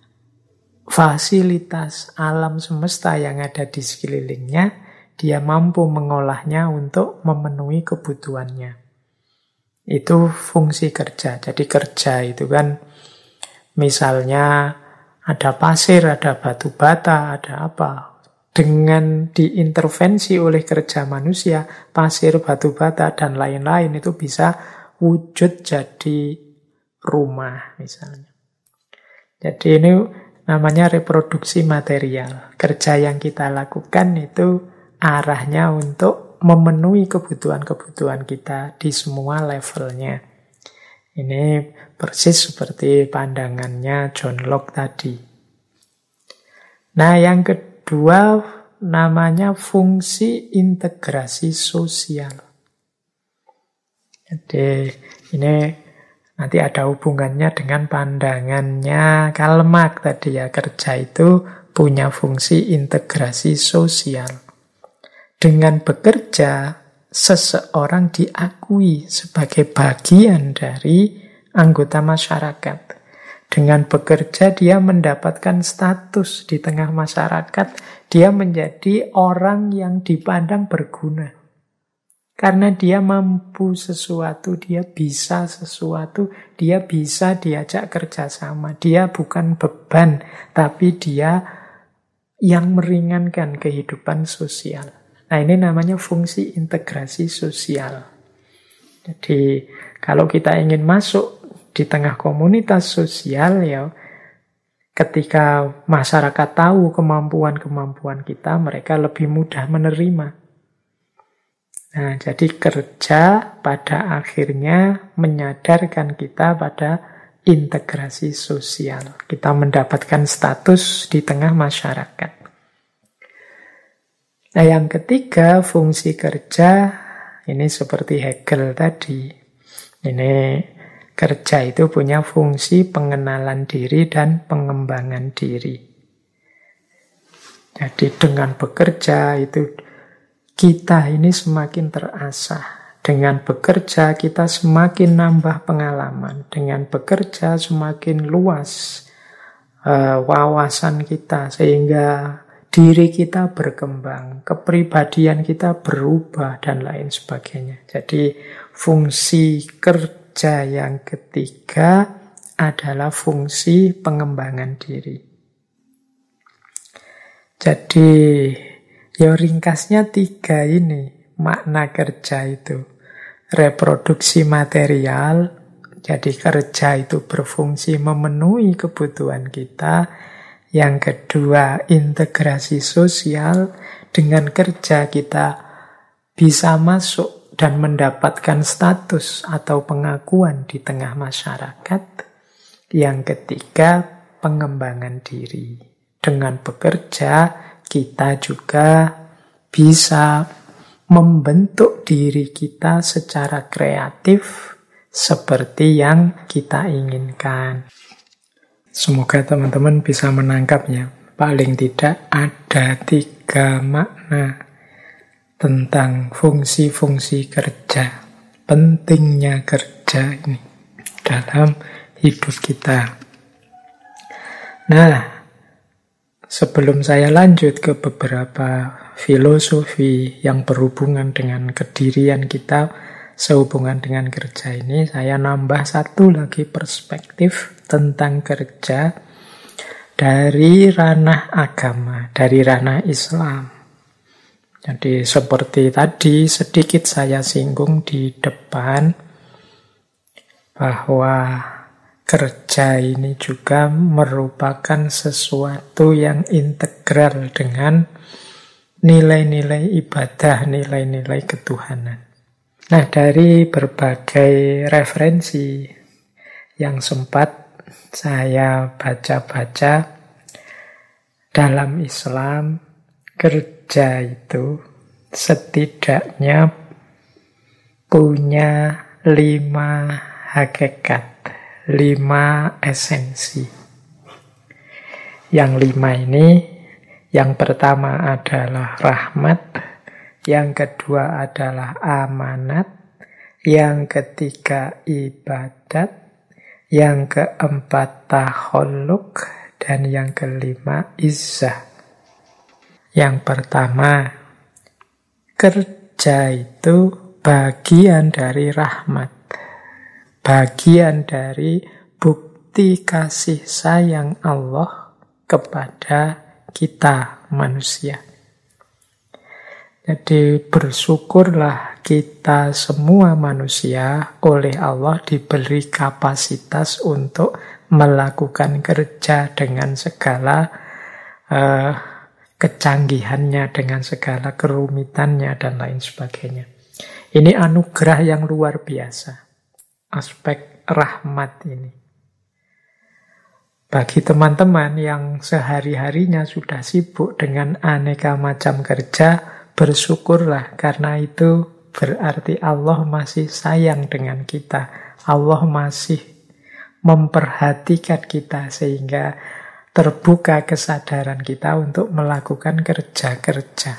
fasilitas alam semesta yang ada di sekelilingnya, dia mampu mengolahnya untuk memenuhi kebutuhannya. Itu fungsi kerja. Jadi kerja itu kan misalnya ada pasir, ada batu bata, ada apa. dengan diintervensi oleh kerja manusia, pasir, batu bata, dan lain-lain itu bisa wujud jadi rumah misalnya. Jadi ini namanya reproduksi material. Kerja yang kita lakukan itu arahnya untuk memenuhi kebutuhan-kebutuhan kita di semua levelnya. Ini persis seperti pandangannya John Locke tadi. Nah, yang kedua namanya fungsi integrasi sosial. Jadi ini nanti ada hubungannya dengan pandangannya Karl Marx tadi ya. Kerja itu punya fungsi integrasi sosial. Dengan bekerja, seseorang diakui sebagai bagian dari anggota masyarakat. Dengan bekerja, dia mendapatkan status di tengah masyarakat. Dia menjadi orang yang dipandang berguna. Karena dia mampu sesuatu, dia bisa sesuatu, dia bisa diajak kerjasama. Dia bukan beban, tapi dia yang meringankan kehidupan sosial. Nah, ini namanya fungsi integrasi sosial. Jadi, kalau kita ingin masuk di tengah komunitas sosial, ya, ketika masyarakat tahu kemampuan-kemampuan kita, mereka lebih mudah menerima. Nah, jadi kerja pada akhirnya menyadarkan kita pada integrasi sosial. Kita mendapatkan status di tengah masyarakat. Nah, yang ketiga, fungsi kerja, ini seperti Hegel tadi. Ini kerja itu punya fungsi pengenalan diri dan pengembangan diri. Jadi dengan bekerja itu kita ini semakin terasah. Dengan bekerja kita semakin nambah pengalaman. Dengan bekerja semakin luas wawasan kita. Sehingga diri kita berkembang. Kepribadian kita berubah dan lain sebagainya. Jadi fungsi kerja yang ketiga adalah fungsi pengembangan diri. Jadi ya ringkasnya 3 ini makna kerja itu. Reproduksi material, jadi kerja itu berfungsi memenuhi kebutuhan kita. Yang kedua, integrasi sosial. Dengan kerja kita bisa masuk dan mendapatkan status atau pengakuan di tengah masyarakat. Yang ketiga, pengembangan diri. Dengan bekerja kita juga bisa membentuk diri kita secara kreatif seperti yang kita inginkan. Semoga teman-teman bisa menangkapnya. Paling tidak ada 3 makna tentang fungsi-fungsi kerja. Pentingnya kerja ini dalam hidup kita. Nah, sebelum saya lanjut ke beberapa filosofi yang berhubungan dengan kedirian kita sehubungan dengan kerja ini, saya nambah satu lagi perspektif tentang kerja dari ranah agama, dari ranah Islam. Jadi seperti tadi sedikit saya singgung di depan bahwa kerja ini juga merupakan sesuatu yang integral dengan nilai-nilai ibadah, nilai-nilai ketuhanan. Nah, dari berbagai referensi yang sempat saya baca-baca dalam Islam, kerja itu setidaknya punya 5 hakikat. 5 esensi. Yang 5 ini, yang pertama adalah rahmat, yang kedua adalah amanat, yang ketiga ibadat, yang keempat takhalluk, dan yang kelima izzah. Yang pertama, kerja itu bagian dari rahmat. Bagian dari bukti kasih sayang Allah kepada kita manusia. Jadi bersyukurlah kita semua manusia oleh Allah diberi kapasitas untuk melakukan kerja dengan segala kecanggihannya, dengan segala kerumitannya, dan lain sebagainya. Ini anugerah yang luar biasa, aspek rahmat ini. Bagi teman-teman yang sehari-harinya sudah sibuk dengan aneka macam kerja, bersyukurlah, karena itu berarti Allah masih sayang dengan kita. Allah masih memperhatikan kita sehingga terbuka kesadaran kita untuk melakukan kerja-kerja.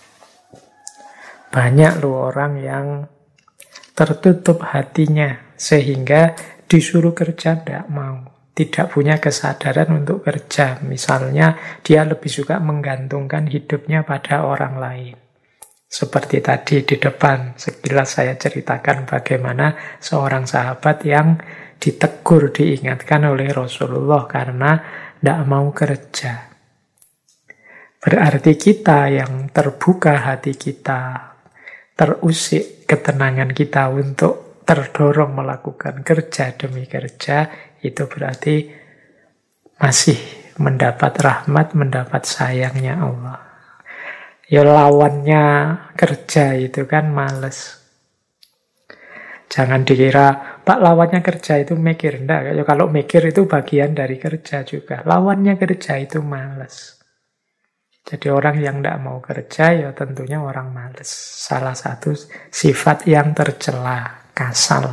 Banyak loh orang yang tertutup hatinya sehingga disuruh kerja tidak mau. Tidak punya kesadaran untuk kerja. Misalnya dia lebih suka menggantungkan hidupnya pada orang lain. Seperti tadi di depan, sekilas saya ceritakan bagaimana seorang sahabat yang ditegur, diingatkan oleh Rasulullah karena tidak mau kerja. Berarti kita yang terbuka hati kita, terusik ketenangan kita untuk terdorong melakukan kerja demi kerja, itu berarti masih mendapat rahmat, mendapat sayangnya Allah. Ya lawannya kerja itu kan males. Jangan dikira, Pak, lawannya kerja itu mikir. Enggak, ya kalau mikir itu bagian dari kerja juga. Lawannya kerja itu males. Jadi orang yang tidak mau kerja ya tentunya orang males. Salah satu sifat yang tercela, kasal.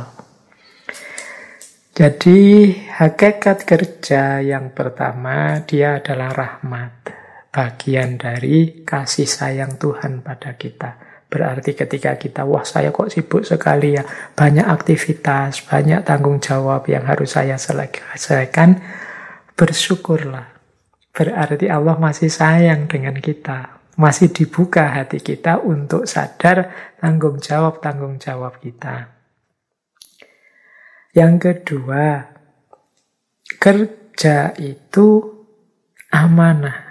Jadi hakikat kerja yang pertama, dia adalah rahmat. Bagian dari kasih sayang Tuhan pada kita. Berarti ketika kita, wah saya kok sibuk sekali ya, banyak aktivitas, banyak tanggung jawab yang harus saya selesaikan, bersyukurlah. Berarti Allah masih sayang dengan kita. Masih dibuka hati kita untuk sadar tanggung jawab kita. Yang kedua, kerja itu amanah.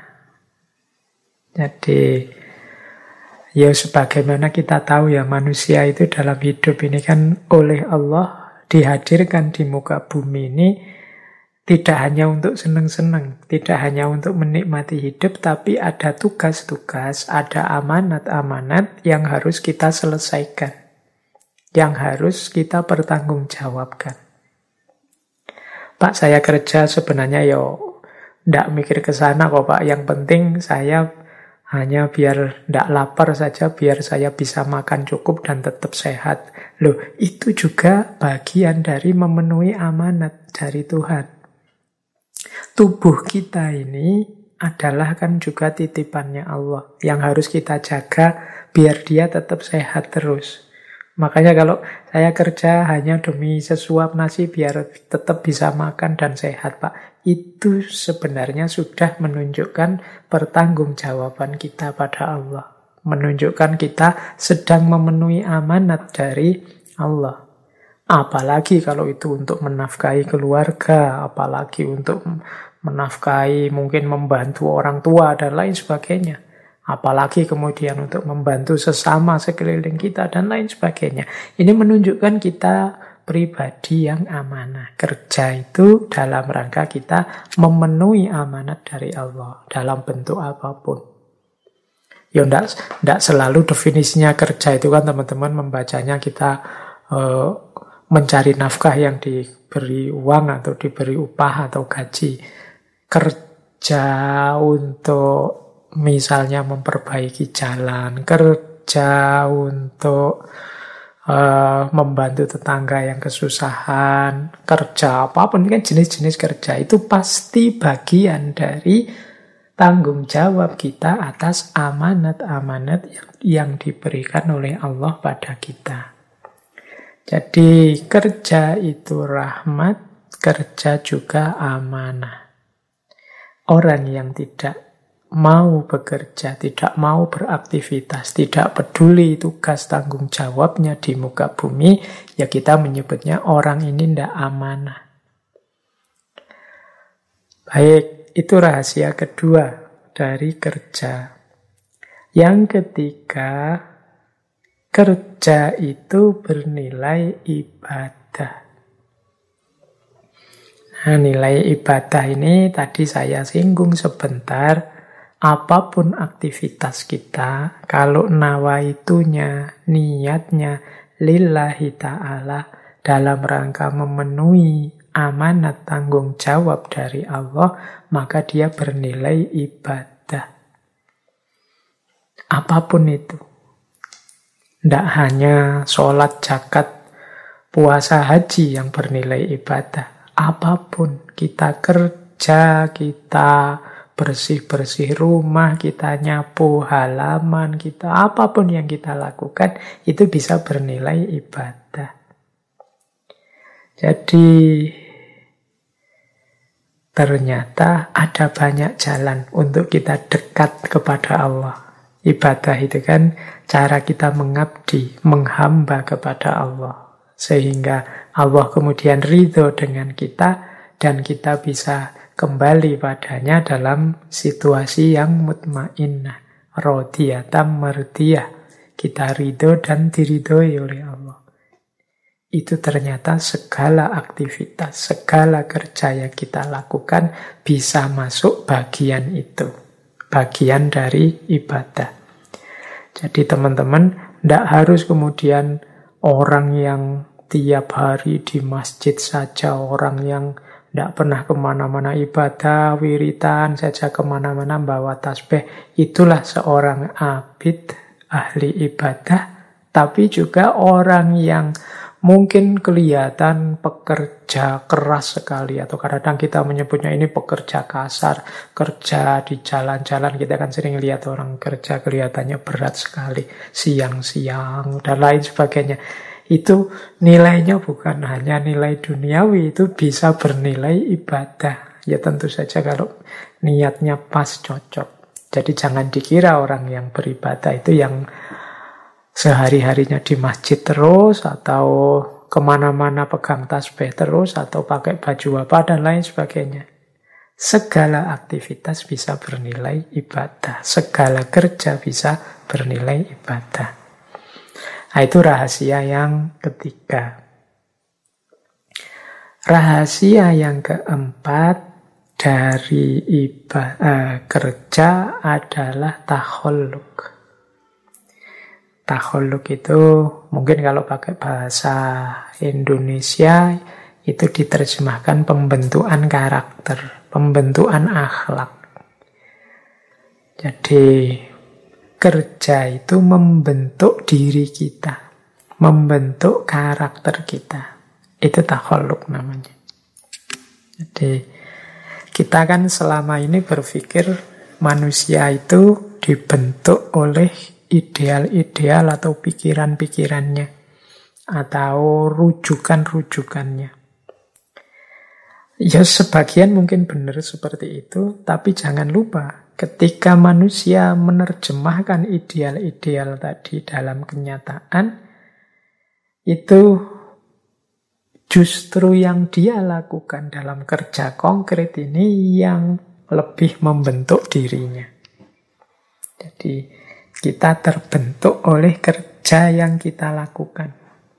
Jadi, ya sebagaimana kita tahu ya, manusia itu dalam hidup ini kan oleh Allah dihadirkan di muka bumi ini tidak hanya untuk senang-senang, tidak hanya untuk menikmati hidup, tapi ada tugas-tugas, ada amanat-amanat yang harus kita selesaikan, yang harus kita pertanggungjawabkan. Pak, saya kerja sebenarnya ya tidak mikir ke sana kok Pak, yang penting saya hanya biar tidak lapar saja, biar saya bisa makan cukup dan tetap sehat. Loh, itu juga bagian dari memenuhi amanat dari Tuhan. Tubuh kita ini adalah kan juga titipannya Allah, yang harus kita jaga biar dia tetap sehat terus. Makanya kalau saya kerja hanya demi sesuap nasi biar tetap bisa makan dan sehat, Pak, itu sebenarnya sudah menunjukkan pertanggungjawaban kita pada Allah. Menunjukkan kita sedang memenuhi amanat dari Allah. Apalagi kalau itu untuk menafkahi keluarga, apalagi untuk menafkahi, mungkin membantu orang tua dan lain sebagainya. Apalagi kemudian untuk membantu sesama sekeliling kita dan lain sebagainya. Ini menunjukkan kita pribadi yang amanah. Kerja itu dalam rangka kita memenuhi amanat dari Allah dalam bentuk apapun. Ya enggak selalu definisinya kerja itu kan teman-teman membacanya kita mencari nafkah yang diberi uang atau diberi upah atau gaji. Kerja untuk misalnya memperbaiki jalan, kerja untuk membantu tetangga yang kesusahan, kerja apapun kan jenis-jenis kerja itu pasti bagian dari tanggung jawab kita atas amanat-amanat yang diberikan oleh Allah pada kita. Jadi kerja itu rahmat, kerja juga amanah. Orang yang tidak mau bekerja, tidak mau beraktivitas, tidak peduli tugas tanggung jawabnya di muka bumi, ya kita menyebutnya orang ini tidak amanah. Baik, itu rahasia kedua dari kerja. Yang ketiga, kerja itu bernilai ibadah. Nah, nilai ibadah ini tadi saya singgung sebentar. Apapun aktivitas kita, kalau nawaitunya, niatnya lillahi ta'ala dalam rangka memenuhi amanat tanggung jawab dari Allah, maka dia bernilai ibadah. Apapun itu. Tidak hanya sholat, zakat, puasa, haji yang bernilai ibadah. Apapun, kita kerja, kita bersih-bersih rumah, kita nyapu halaman, kita apapun yang kita lakukan, itu bisa bernilai ibadah. Jadi, ternyata ada banyak jalan untuk kita dekat kepada Allah. Ibadah itu kan cara kita mengabdi, menghamba kepada Allah. Sehingga Allah kemudian ridho dengan kita dan kita bisa kembali padanya dalam situasi yang mutmainnah, radiyatan mardiyah. Kita ridho dan diridhoi oleh Allah. Itu ternyata segala aktivitas, segala kerja yang kita lakukan bisa masuk bagian itu. Bagian dari ibadah. Jadi teman-teman, tidak harus kemudian orang yang tiap hari di masjid saja, orang yang tidak pernah kemana-mana ibadah, wiritan saja kemana-mana bawa tasbih. Itulah seorang abid, ahli ibadah. Tapi juga orang yang mungkin kelihatan pekerja keras sekali, atau kadang-kadang kita menyebutnya ini pekerja kasar, kerja di jalan-jalan. Kita kan sering lihat orang kerja kelihatannya berat sekali, siang-siang dan lain sebagainya. Itu nilainya bukan hanya nilai duniawi, itu bisa bernilai ibadah. Ya tentu saja kalau niatnya pas, cocok. Jadi jangan dikira orang yang beribadah itu yang sehari-harinya di masjid terus, atau kemana-mana pegang tasbih terus, atau pakai baju apa, dan lain sebagainya. Segala aktivitas bisa bernilai ibadah. Segala kerja bisa bernilai ibadah. Nah, itu rahasia yang ketiga. Rahasia yang keempat dari kerja adalah takhalluk. Takhalluk itu mungkin kalau pakai bahasa Indonesia itu diterjemahkan pembentukan karakter, pembentukan akhlak. Jadi kerja itu membentuk diri kita, membentuk karakter kita. Itu takhalluk namanya. Jadi kita kan selama ini berpikir manusia itu dibentuk oleh ideal-ideal atau pikiran-pikirannya, atau rujukan-rujukannya. Ya sebagian mungkin benar seperti itu, tapi jangan lupa ketika manusia menerjemahkan ideal-ideal tadi dalam kenyataan, itu justru yang dia lakukan dalam kerja konkret ini yang lebih membentuk dirinya. Jadi kita terbentuk oleh kerja yang kita lakukan.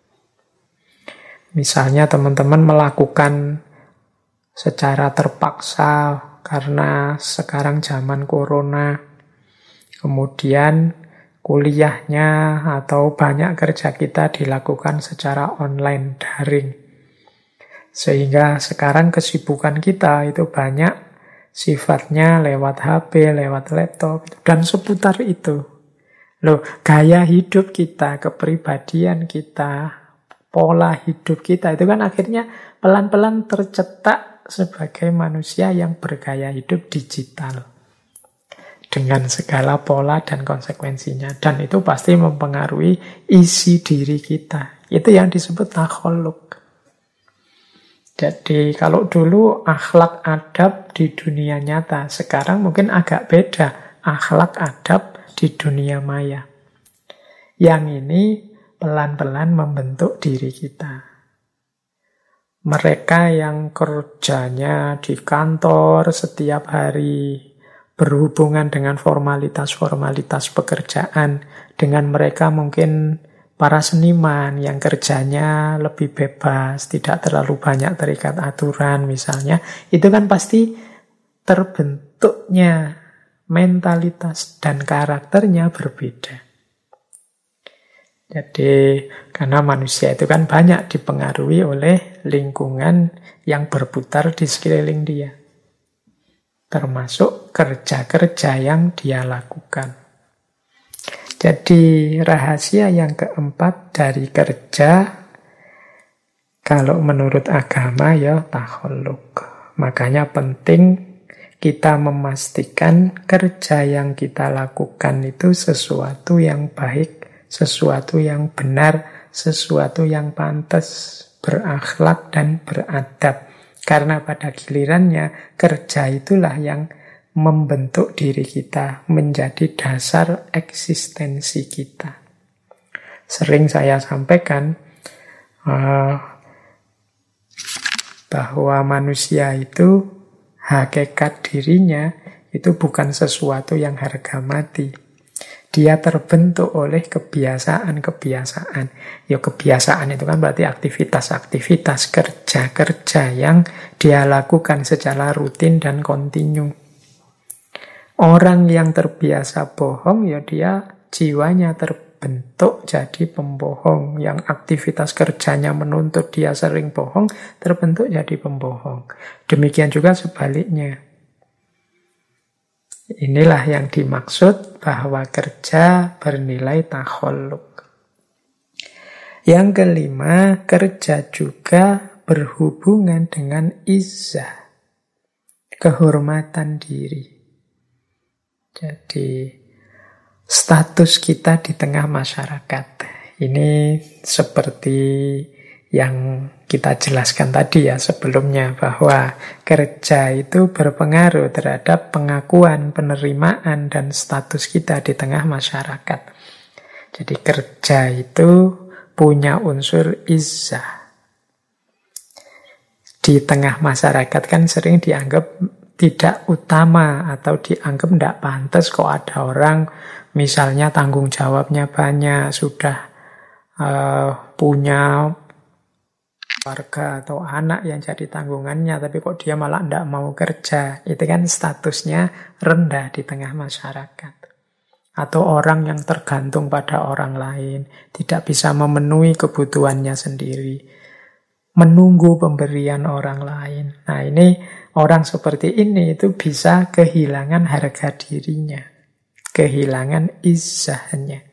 Misalnya teman-teman melakukan secara terpaksa karena sekarang zaman corona, kemudian kuliahnya atau banyak kerja kita dilakukan secara online, daring. Sehingga sekarang kesibukan kita itu banyak sifatnya lewat HP, lewat laptop, dan seputar itu. Loh, gaya hidup kita, kepribadian kita, pola hidup kita, itu kan akhirnya pelan-pelan tercetak sebagai manusia yang bergaya hidup digital. Dengan segala pola dan konsekuensinya. Dan itu pasti mempengaruhi isi diri kita. Itu yang disebut takhalluk. Jadi kalau dulu akhlak adab di dunia nyata, sekarang mungkin agak beda. Akhlak adab di dunia maya. Yang ini pelan-pelan membentuk diri kita. Mereka yang kerjanya di kantor setiap hari, berhubungan dengan formalitas-formalitas pekerjaan. Dengan mereka mungkin para seniman yang kerjanya lebih bebas, tidak terlalu banyak terikat aturan misalnya. Itu kan pasti terbentuknya mentalitas dan karakternya berbeda. Jadi karena manusia itu kan banyak dipengaruhi oleh lingkungan yang berputar di sekeliling dia. Termasuk kerja-kerja yang dia lakukan. Jadi rahasia yang keempat dari kerja, kalau menurut agama ya takhalluk. Makanya penting kita memastikan kerja yang kita lakukan itu sesuatu yang baik, sesuatu yang benar, sesuatu yang pantas, berakhlak dan beradab. Karena pada gilirannya kerja itulah yang membentuk diri kita menjadi dasar eksistensi kita. Sering saya sampaikan bahwa manusia itu hakikat dirinya itu bukan sesuatu yang harga mati. Dia terbentuk oleh kebiasaan-kebiasaan. Ya kebiasaan itu kan berarti aktivitas-aktivitas kerja-kerja yang dia lakukan secara rutin dan kontinu. Orang yang terbiasa bohong, ya dia jiwanya terbentuk jadi pembohong. Yang aktivitas kerjanya menuntut dia sering bohong, terbentuk jadi pembohong. Demikian juga sebaliknya. Inilah yang dimaksud bahwa kerja bernilai takhalluk. Yang kelima, kerja juga berhubungan dengan izzah, kehormatan diri. Jadi, status kita di tengah masyarakat. Ini seperti yang kita jelaskan tadi ya sebelumnya, bahwa kerja itu berpengaruh terhadap pengakuan, penerimaan, dan status kita di tengah masyarakat. Jadi kerja itu punya unsur izzah. Di tengah masyarakat kan sering dianggap tidak utama atau dianggap tidak pantas kok ada orang misalnya tanggung jawabnya banyak, sudah punya keluarga atau anak yang jadi tanggungannya, tapi kok dia malah tidak mau kerja. Itu kan statusnya rendah di tengah masyarakat. Atau orang yang tergantung pada orang lain, tidak bisa memenuhi kebutuhannya sendiri, menunggu pemberian orang lain. Nah ini, orang seperti ini itu bisa kehilangan harga dirinya, kehilangan izzahnya.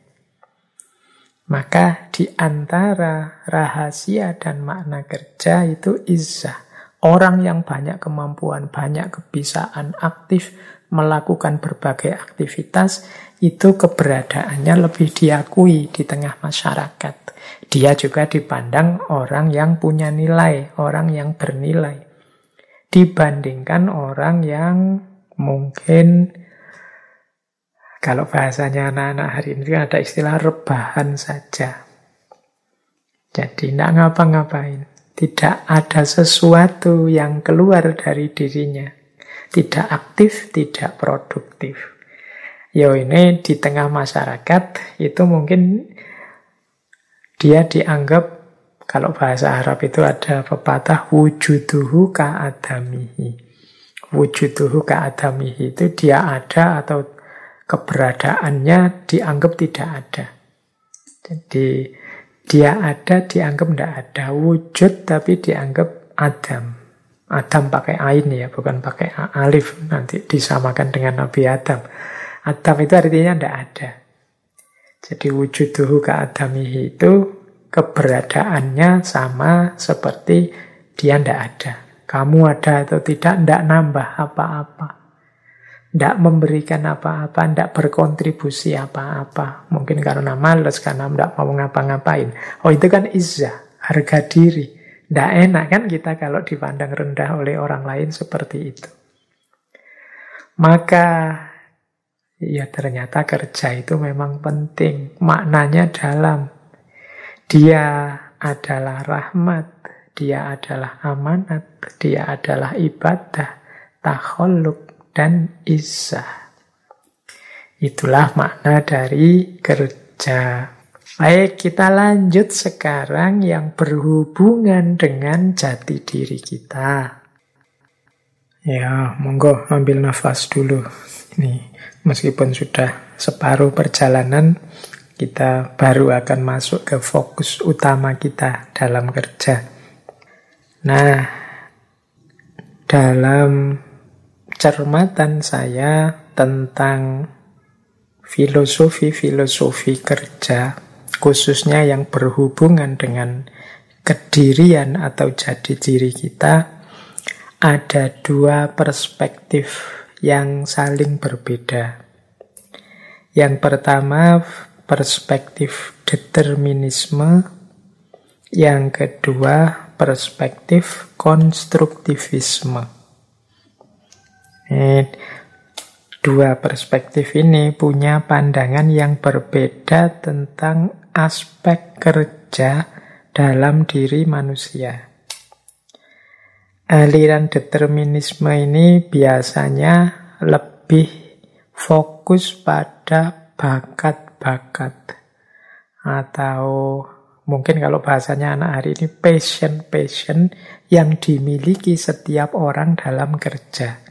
Maka di antara rahasia dan makna kerja itu izzah. Orang yang banyak kemampuan, banyak kebisaan, aktif melakukan berbagai aktivitas, itu keberadaannya lebih diakui di tengah masyarakat. Dia juga dipandang orang yang punya nilai, orang yang bernilai. Dibandingkan orang yang mungkin, kalau bahasanya anak-anak hari ini ada istilah rebahan saja. Jadi tidak ngapa-ngapain. Tidak ada sesuatu yang keluar dari dirinya. Tidak aktif, tidak produktif. Yo ini di tengah masyarakat itu mungkin dia dianggap, kalau bahasa Arab itu ada pepatah wujuduhu ka'adamihi. Wujuduhu ka'adamihi itu dia ada atau keberadaannya dianggap tidak ada. Jadi dia ada dianggap tidak ada. Wujud tapi dianggap adam. Adam pakai ain ya, bukan pakai alif. Nanti disamakan dengan Nabi Adam. Adam itu artinya tidak ada. Jadi wujuduhu ka'adamihi itu keberadaannya sama seperti dia tidak ada. Kamu ada atau tidak nambah apa-apa. Tidak memberikan apa-apa, tidak berkontribusi apa-apa. Mungkin karena malas, karena tidak mau ngapa-ngapain. Oh itu kan izzah, harga diri. Tidak enak kan kita kalau dipandang rendah oleh orang lain seperti itu. Maka ya ternyata kerja itu memang penting. Maknanya dalam. Dia adalah rahmat, dia adalah amanat, dia adalah ibadah, takhalluk, dan izzah. Itulah makna dari kerja. Baik, kita lanjut sekarang yang berhubungan dengan jati diri kita. Ya, monggo ambil nafas dulu. Ini meskipun sudah separuh perjalanan, kita baru akan masuk ke fokus utama kita dalam kerja. Nah, dalam cermatan saya tentang filosofi kerja, khususnya yang berhubungan dengan kedirian atau jati diri kita, ada dua perspektif yang saling berbeda. Yang pertama, perspektif determinisme. Yang kedua, perspektif konstruktivisme. Dua perspektif ini punya pandangan yang berbeda tentang aspek kerja dalam diri manusia. Aliran determinisme ini biasanya lebih fokus pada bakat-bakat, atau mungkin kalau bahasanya anak hari ini passion yang dimiliki setiap orang dalam kerja.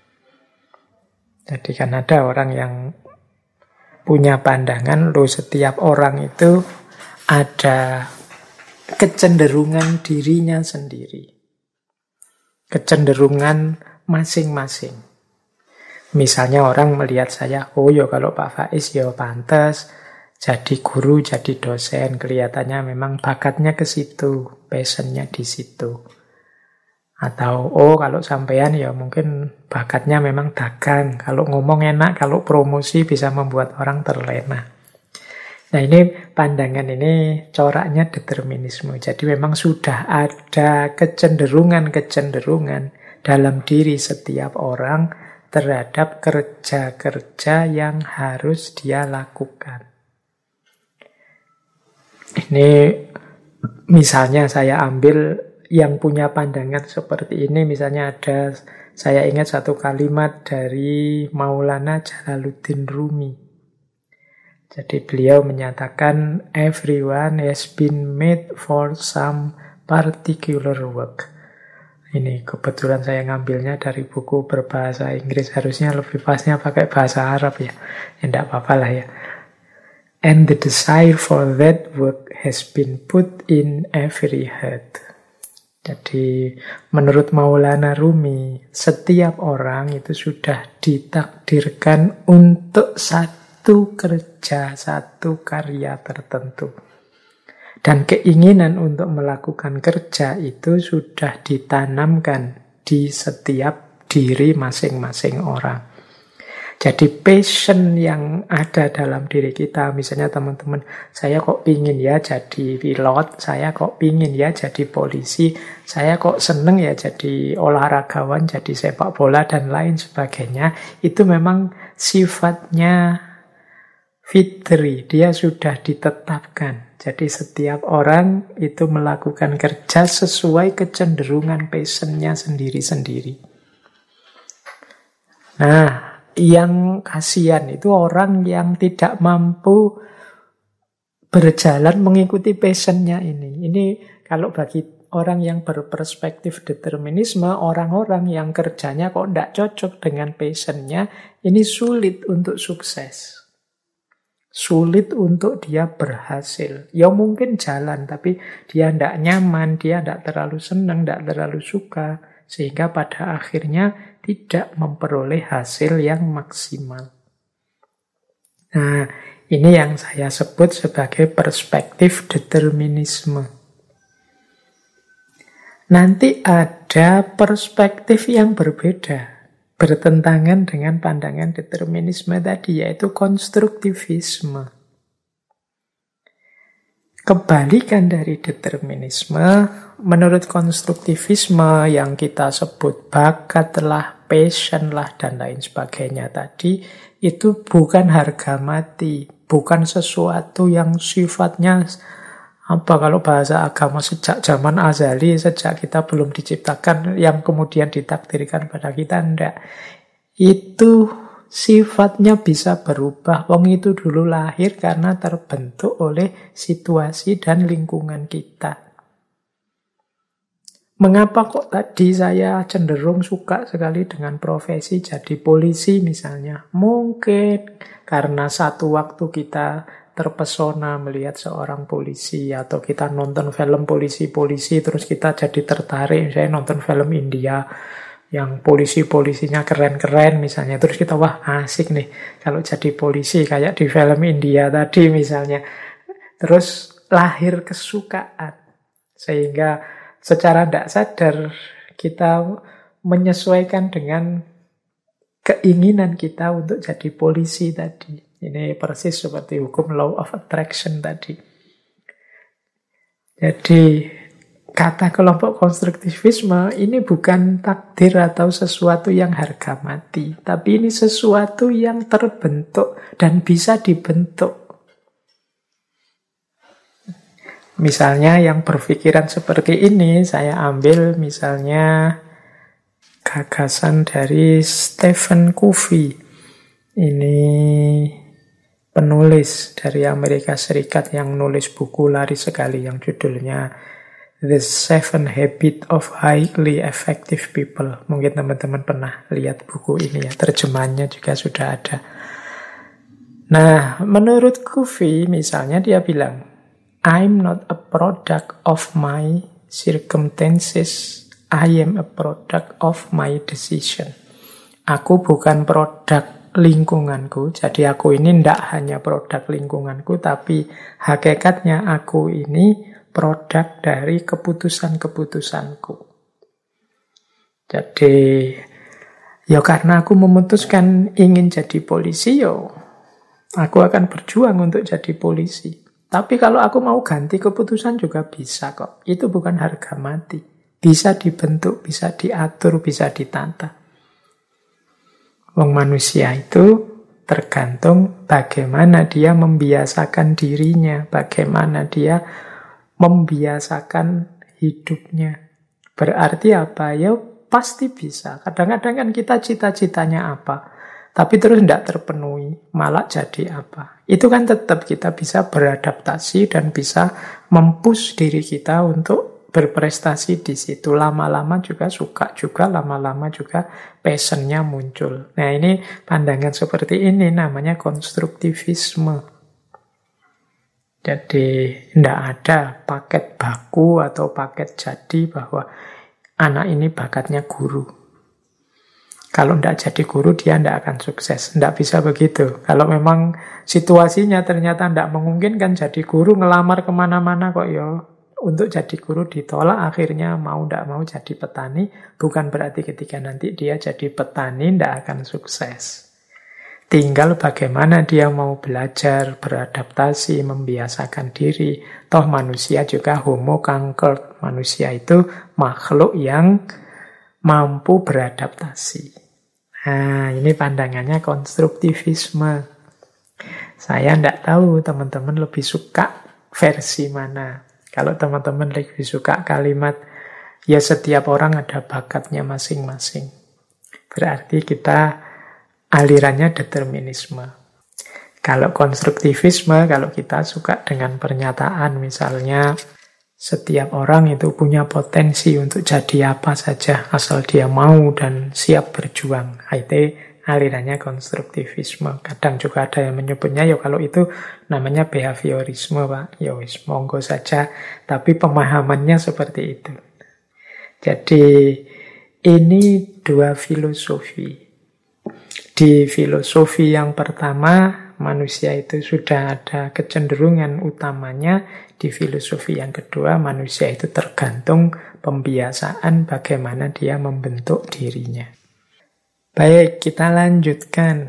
Jadi kan ada orang yang punya pandangan, setiap orang itu ada kecenderungan dirinya sendiri. Kecenderungan masing-masing. Misalnya orang melihat saya, ya kalau Pak Faiz ya pantas jadi guru, jadi dosen. Kelihatannya memang bakatnya ke situ, passionnya di situ. Atau, kalau sampean ya mungkin bakatnya memang dagang. Kalau ngomong enak, kalau promosi bisa membuat orang terlena. Nah ini pandangan ini coraknya determinisme. Jadi memang sudah ada kecenderungan-kecenderungan dalam diri setiap orang terhadap kerja-kerja yang harus dia lakukan. Ini misalnya saya ambil yang punya pandangan seperti ini, misalnya saya ingat satu kalimat dari Maulana Jalaluddin Rumi. Jadi beliau menyatakan, everyone has been made for some particular work. Ini kebetulan saya ngambilnya dari buku berbahasa Inggris, harusnya lebih pasnya pakai bahasa Arab ya. Ya enggak apa-apa lah ya. And the desire for that work has been put in every heart. Jadi menurut Maulana Rumi, setiap orang itu sudah ditakdirkan untuk satu kerja, satu karya tertentu. Dan keinginan untuk melakukan kerja itu sudah ditanamkan di setiap diri masing-masing orang. Jadi passion yang ada dalam diri kita, misalnya teman-teman, saya kok pingin ya jadi pilot, saya kok pingin ya jadi polisi, saya kok seneng ya jadi olahragawan, jadi sepak bola dan lain sebagainya, itu memang sifatnya fitri, dia sudah ditetapkan. Jadi setiap orang itu melakukan kerja sesuai kecenderungan passionnya sendiri-sendiri. Nah, yang kasihan itu orang yang tidak mampu berjalan mengikuti passionnya ini. Ini kalau bagi orang yang berperspektif determinisme, orang-orang yang kerjanya kok tidak cocok dengan passionnya, ini sulit untuk sukses. Sulit untuk dia berhasil. Ya mungkin jalan, tapi dia tidak nyaman, dia tidak terlalu senang, tidak terlalu suka. Sehingga pada akhirnya tidak memperoleh hasil yang maksimal. Nah, ini yang saya sebut sebagai perspektif determinisme. Nanti ada perspektif yang berbeda, bertentangan dengan pandangan determinisme tadi, yaitu konstruktivisme. Kebalikan dari determinisme, menurut konstruktivisme yang kita sebut bakat lah, passion lah, dan lain sebagainya tadi, itu bukan harga mati, bukan sesuatu yang sifatnya kalau bahasa agama sejak zaman azali, sejak kita belum diciptakan, yang kemudian ditakdirkan pada kita, enggak. Itu sifatnya bisa berubah. Wong itu dulu lahir karena terbentuk oleh situasi dan lingkungan kita. Mengapa kok tadi saya cenderung suka sekali dengan profesi jadi polisi misalnya? Mungkin karena satu waktu kita terpesona melihat seorang polisi, atau kita nonton film polisi-polisi terus kita jadi tertarik. Saya nonton film India yang polisi-polisinya keren-keren misalnya, terus kita wah asik nih kalau jadi polisi kayak di film India tadi misalnya. Terus lahir kesukaan, sehingga secara tidak sadar kita menyesuaikan dengan keinginan kita untuk jadi polisi tadi. Ini persis seperti hukum law of attraction tadi. Jadi kata kelompok konstruktivisme ini bukan takdir atau sesuatu yang harga mati, tapi ini sesuatu yang terbentuk dan bisa dibentuk. Misalnya yang berpikiran seperti ini, saya ambil misalnya gagasan dari Stephen Covey. Ini penulis dari Amerika Serikat yang nulis buku laris sekali yang judulnya The 7 Habits of Highly Effective People. Mungkin teman-teman pernah lihat buku ini ya, terjemahannya juga sudah ada. Nah, menurut Covey misalnya dia bilang, I'm not a product of my circumstances, I am a product of my decision. Aku bukan produk lingkunganku, jadi aku ini tidak hanya produk lingkunganku, tapi hakikatnya aku ini produk dari keputusan-keputusanku. Jadi, ya karena aku memutuskan ingin jadi polisi, aku akan berjuang untuk jadi polisi. Tapi kalau aku mau ganti keputusan juga bisa kok. Itu bukan harga mati. Bisa dibentuk, bisa diatur, bisa ditata. Wong manusia itu tergantung bagaimana dia membiasakan dirinya, bagaimana dia membiasakan hidupnya. Berarti apa? Ya pasti bisa. Kadang-kadang kan kita cita-citanya apa, tapi terus tidak terpenuhi, malah jadi apa. Itu kan tetap kita bisa beradaptasi dan bisa mempush diri kita untuk berprestasi di situ. Lama-lama juga suka juga, lama-lama juga passionnya muncul. Nah ini pandangan seperti ini namanya konstruktivisme. Jadi tidak ada paket baku atau paket jadi bahwa anak ini bakatnya guru. Kalau tidak jadi guru dia tidak akan sukses. Tidak bisa begitu. Kalau memang situasinya ternyata tidak memungkinkan jadi guru, ngelamar kemana-mana kok untuk jadi guru ditolak, akhirnya mau tidak mau jadi petani, bukan berarti ketika nanti dia jadi petani tidak akan sukses. Tinggal bagaimana dia mau belajar, beradaptasi, membiasakan diri. Toh manusia juga homo conquered. Manusia itu makhluk yang mampu beradaptasi. Nah, ini pandangannya konstruktivisme. Saya tidak tahu teman-teman lebih suka versi mana. Kalau teman-teman lebih suka kalimat, ya setiap orang ada bakatnya masing-masing. Berarti kita alirannya determinisme. Kalau konstruktivisme, kalau kita suka dengan pernyataan, misalnya setiap orang itu punya potensi untuk jadi apa saja, asal dia mau dan siap berjuang. Itu alirannya konstruktivisme. Kadang juga ada yang menyebutnya, kalau itu namanya behaviorisme, Pak. Wis, monggo saja. Tapi pemahamannya seperti itu. Jadi, ini dua filosofi. Di filosofi yang pertama, manusia itu sudah ada kecenderungan utamanya. Di filosofi yang kedua, manusia itu tergantung pembiasaan bagaimana dia membentuk dirinya. Baik, kita lanjutkan.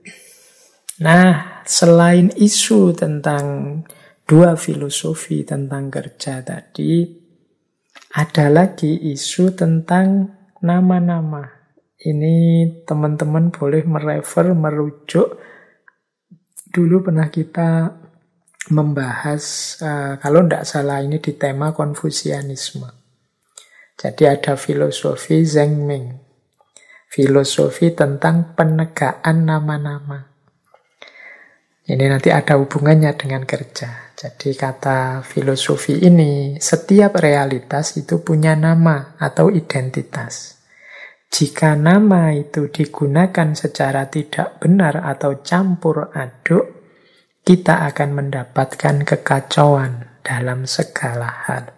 Nah, selain isu tentang dua filosofi tentang kerja tadi, ada lagi isu tentang nama-nama. Ini teman-teman boleh merujuk. Dulu pernah kita membahas, kalau tidak salah ini di tema Konfusianisme. Jadi ada filosofi Zheng Ming. Filosofi tentang penegakan nama-nama. Ini nanti ada hubungannya dengan kerja. Jadi kata filosofi ini, setiap realitas itu punya nama atau identitas. Jika nama itu digunakan secara tidak benar atau campur aduk, kita akan mendapatkan kekacauan dalam segala hal.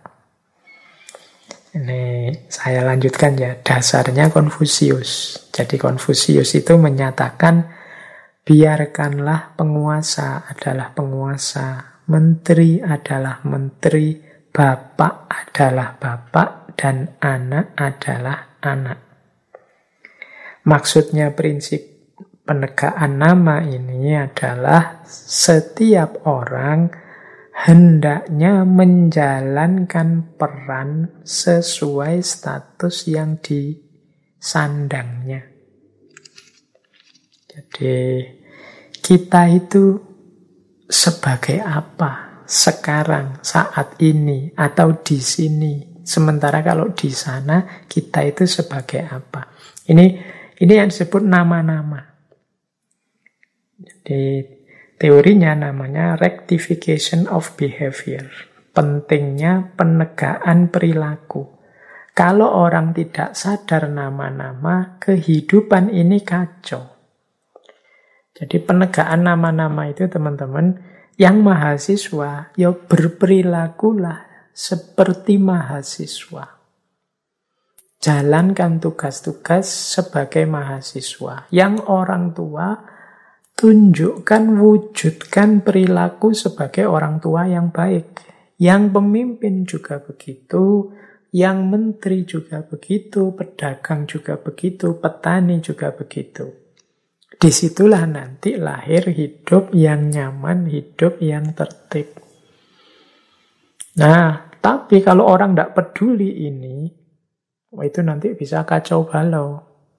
Ini saya lanjutkan ya, dasarnya Konfusius. Jadi Konfusius itu menyatakan, biarkanlah penguasa adalah penguasa, menteri adalah menteri, bapak adalah bapak, dan anak adalah anak. Maksudnya prinsip penegakan nama ini adalah setiap orang hendaknya menjalankan peran sesuai status yang disandangnya. Jadi kita itu sebagai apa sekarang, saat ini, atau di sini. Sementara kalau di sana, kita itu sebagai apa. Ini yang disebut nama-nama. Jadi teorinya namanya rectification of behavior. Pentingnya penegakan perilaku. Kalau orang tidak sadar nama-nama, kehidupan ini kacau. Jadi penegakan nama-nama itu teman-teman, yang mahasiswa, ya berperilakulah seperti mahasiswa. Jalankan tugas-tugas sebagai mahasiswa. Yang orang tua, tunjukkan, wujudkan perilaku sebagai orang tua yang baik. Yang pemimpin juga begitu, yang menteri juga begitu, pedagang juga begitu, petani juga begitu. Disitulah nanti lahir hidup yang nyaman, hidup yang tertib. Nah, tapi kalau orang tidak peduli ini, itu nanti bisa kacau balau.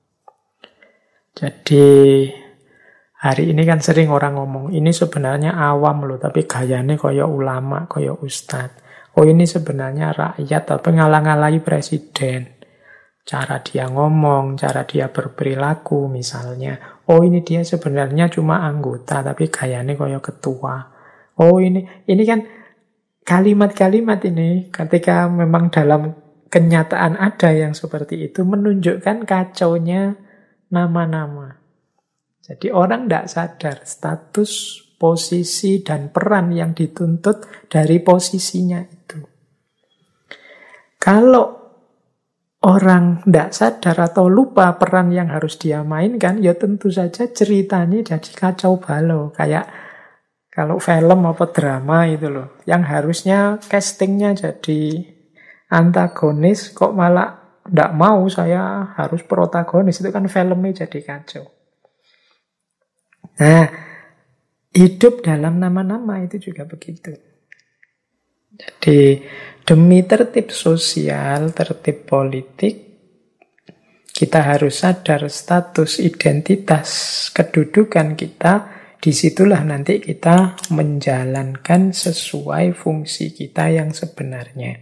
Jadi hari ini kan sering orang ngomong, ini sebenarnya awam loh, tapi gayanya kaya ulama, kaya ustadz. Oh ini sebenarnya rakyat, tapi ngalang-alangi presiden. Cara dia ngomong, cara dia berperilaku misalnya. Oh ini dia sebenarnya cuma anggota, tapi gayanya kaya ketua. Oh ini kan kalimat-kalimat ini, ketika memang dalam kenyataan ada yang seperti itu, menunjukkan kacaunya nama-nama. Jadi orang tidak sadar status, posisi, dan peran yang dituntut dari posisinya itu. Kalau orang tidak sadar atau lupa peran yang harus dia mainkan, ya tentu saja ceritanya jadi kacau balau. Kayak kalau film apa drama itu loh, yang harusnya castingnya jadi antagonis, kok malah tidak mau, saya harus protagonis. Itu kan filmnya jadi kacau. Nah, hidup dalam nama-nama itu juga begitu. Jadi demi tertib sosial, tertib politik, kita harus sadar status, identitas, kedudukan kita. Disitulah nanti kita menjalankan sesuai fungsi kita yang sebenarnya.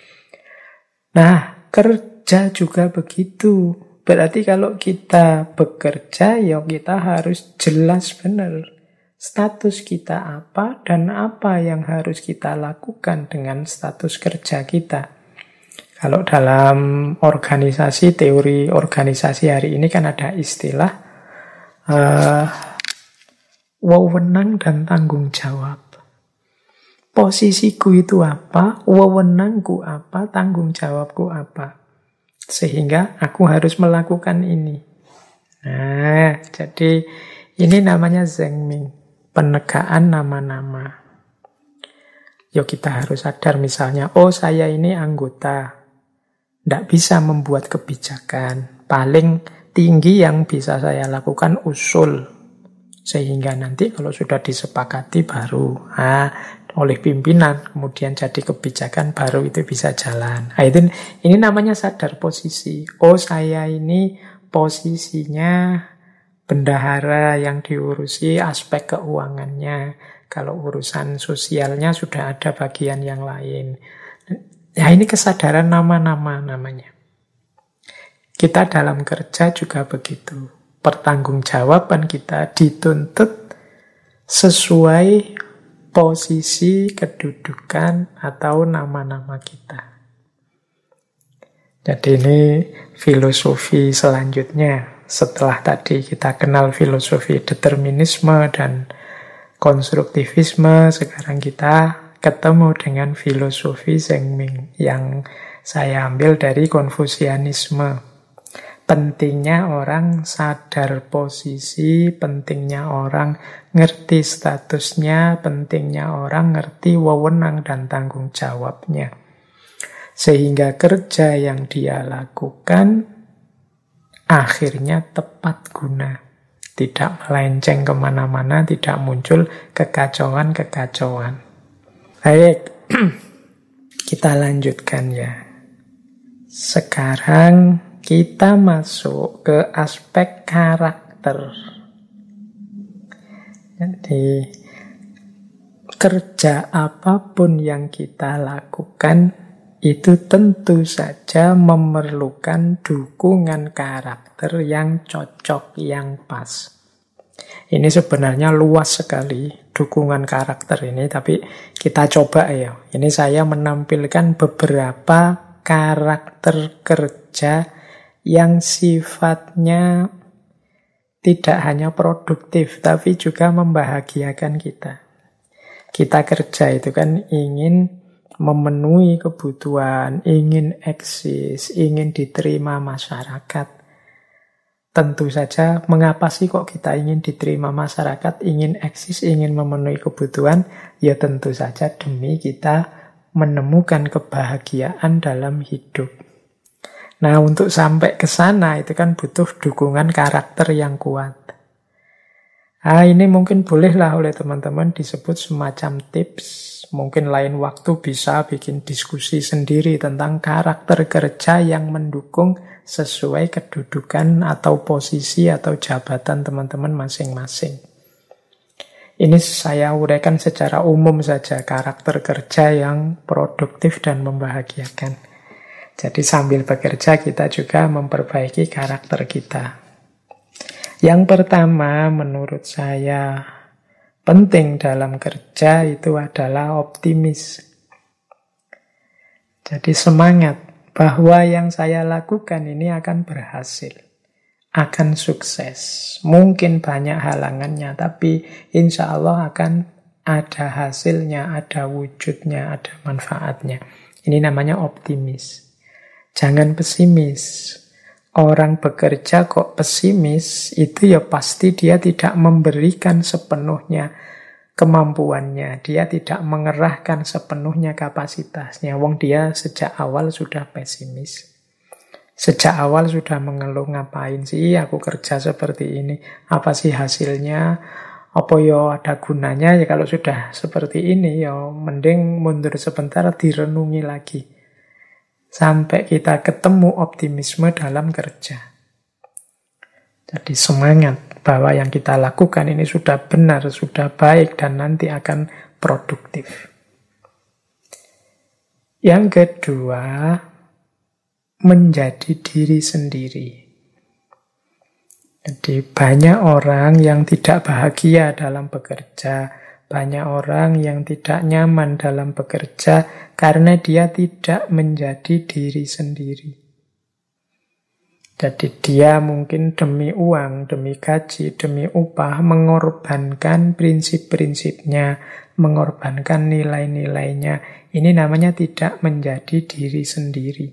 Nah, kerja juga begitu. Berarti kalau kita bekerja, ya kita harus jelas benar status kita apa dan apa yang harus kita lakukan dengan status kerja kita. Kalau dalam organisasi, teori organisasi hari ini kan ada istilah wewenang dan tanggung jawab. Posisiku itu apa, wewenangku apa, tanggung jawabku apa. Sehingga aku harus melakukan ini. Nah, jadi ini namanya Zhengming. Penegakan nama-nama. Yo kita harus sadar misalnya, oh saya ini anggota, tidak bisa membuat kebijakan. Paling tinggi yang bisa saya lakukan usul. Sehingga nanti kalau sudah disepakati baru oleh pimpinan, kemudian jadi kebijakan baru itu bisa jalan. Ini namanya sadar posisi. Oh saya ini posisinya bendahara yang diurusi aspek keuangannya. Kalau urusan sosialnya sudah ada bagian yang lain. Ya ini kesadaran nama-nama namanya. Kita dalam kerja juga begitu. Pertanggungjawaban kita dituntut sesuai posisi, kedudukan, atau nama-nama kita. Jadi ini filosofi selanjutnya. Setelah tadi kita kenal filosofi determinisme dan konstruktivisme, sekarang kita ketemu dengan filosofi Zhengming yang saya ambil dari Konfusianisme. Pentingnya orang sadar posisi, pentingnya orang ngerti statusnya, pentingnya orang ngerti wewenang dan tanggung jawabnya. Sehingga kerja yang dia lakukan akhirnya tepat guna. Tidak melenceng kemana-mana, tidak muncul kekacauan-kekacauan. Baik, kita lanjutkan ya. Sekarang kita masuk ke aspek karakter. Jadi, kerja apapun yang kita lakukan itu tentu saja memerlukan dukungan karakter yang cocok, yang pas. Ini sebenarnya luas sekali dukungan karakter ini, tapi kita coba ya. Ini saya menampilkan beberapa karakter kerja yang sifatnya tidak hanya produktif, tapi juga membahagiakan kita. Kita kerja itu kan ingin memenuhi kebutuhan, ingin eksis, ingin diterima masyarakat. Tentu saja, mengapa sih kok kita ingin diterima masyarakat, ingin eksis, ingin memenuhi kebutuhan? Ya tentu saja demi kita menemukan kebahagiaan dalam hidup. Nah, untuk sampai ke sana itu kan butuh dukungan karakter yang kuat. Nah, ini mungkin bolehlah oleh teman-teman disebut semacam tips. Mungkin lain waktu bisa bikin diskusi sendiri tentang karakter kerja yang mendukung sesuai kedudukan atau posisi atau jabatan teman-teman masing-masing. Ini saya uraikan secara umum saja, karakter kerja yang produktif dan membahagiakan. Jadi sambil bekerja kita juga memperbaiki karakter kita. Yang pertama menurut saya penting dalam kerja itu adalah optimis. Jadi semangat bahwa yang saya lakukan ini akan berhasil, akan sukses. Mungkin banyak halangannya, tapi insya Allah akan ada hasilnya, ada wujudnya, ada manfaatnya. Ini namanya optimis. Jangan pesimis. Orang bekerja kok pesimis, itu ya pasti dia tidak memberikan sepenuhnya kemampuannya. Dia tidak mengerahkan sepenuhnya kapasitasnya. Wong dia sejak awal sudah pesimis. Sejak awal sudah mengeluh, ngapain sih aku kerja seperti ini? Apa sih hasilnya? Apa ya ada gunanya? Ya kalau sudah seperti ini ya mending mundur sebentar, direnungi lagi. Sampai kita ketemu optimisme dalam kerja. Jadi semangat bahwa yang kita lakukan ini sudah benar, sudah baik, dan nanti akan produktif. Yang kedua, menjadi diri sendiri. Jadi banyak orang yang tidak bahagia dalam bekerja, banyak orang yang tidak nyaman dalam bekerja karena dia tidak menjadi diri sendiri. Jadi dia mungkin demi uang, demi gaji, demi upah mengorbankan prinsip-prinsipnya, mengorbankan nilai-nilainya. Ini namanya tidak menjadi diri sendiri.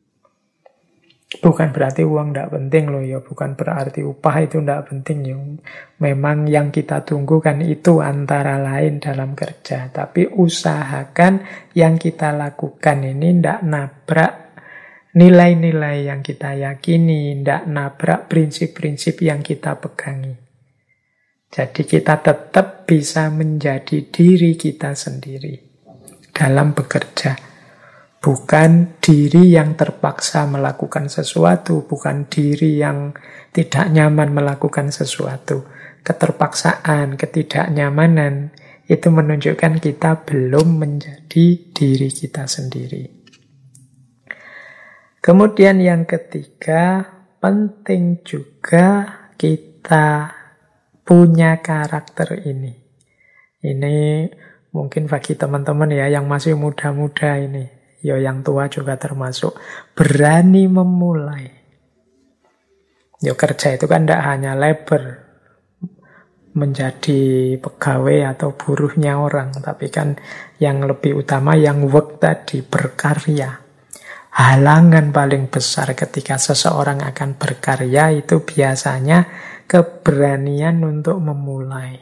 Bukan berarti uang tidak penting loh ya, bukan berarti upah itu tidak penting ya. Memang yang kita tunggu kan itu antara lain dalam kerja. Tapi usahakan yang kita lakukan ini tidak nabrak nilai-nilai yang kita yakini, tidak nabrak prinsip-prinsip yang kita pegangi. Jadi kita tetap bisa menjadi diri kita sendiri dalam bekerja. Bukan diri yang terpaksa melakukan sesuatu, bukan diri yang tidak nyaman melakukan sesuatu. Keterpaksaan, ketidaknyamanan, itu menunjukkan kita belum menjadi diri kita sendiri. Kemudian yang ketiga, penting juga kita punya karakter ini. Ini mungkin bagi teman-teman ya yang masih muda-muda ini, ya yang tua juga termasuk, berani memulai. Ya kerja itu kan tidak hanya labor, menjadi pegawai atau buruhnya orang, tapi kan yang lebih utama yang work tadi, berkarya. Halangan paling besar ketika seseorang akan berkarya itu biasanya keberanian untuk memulai.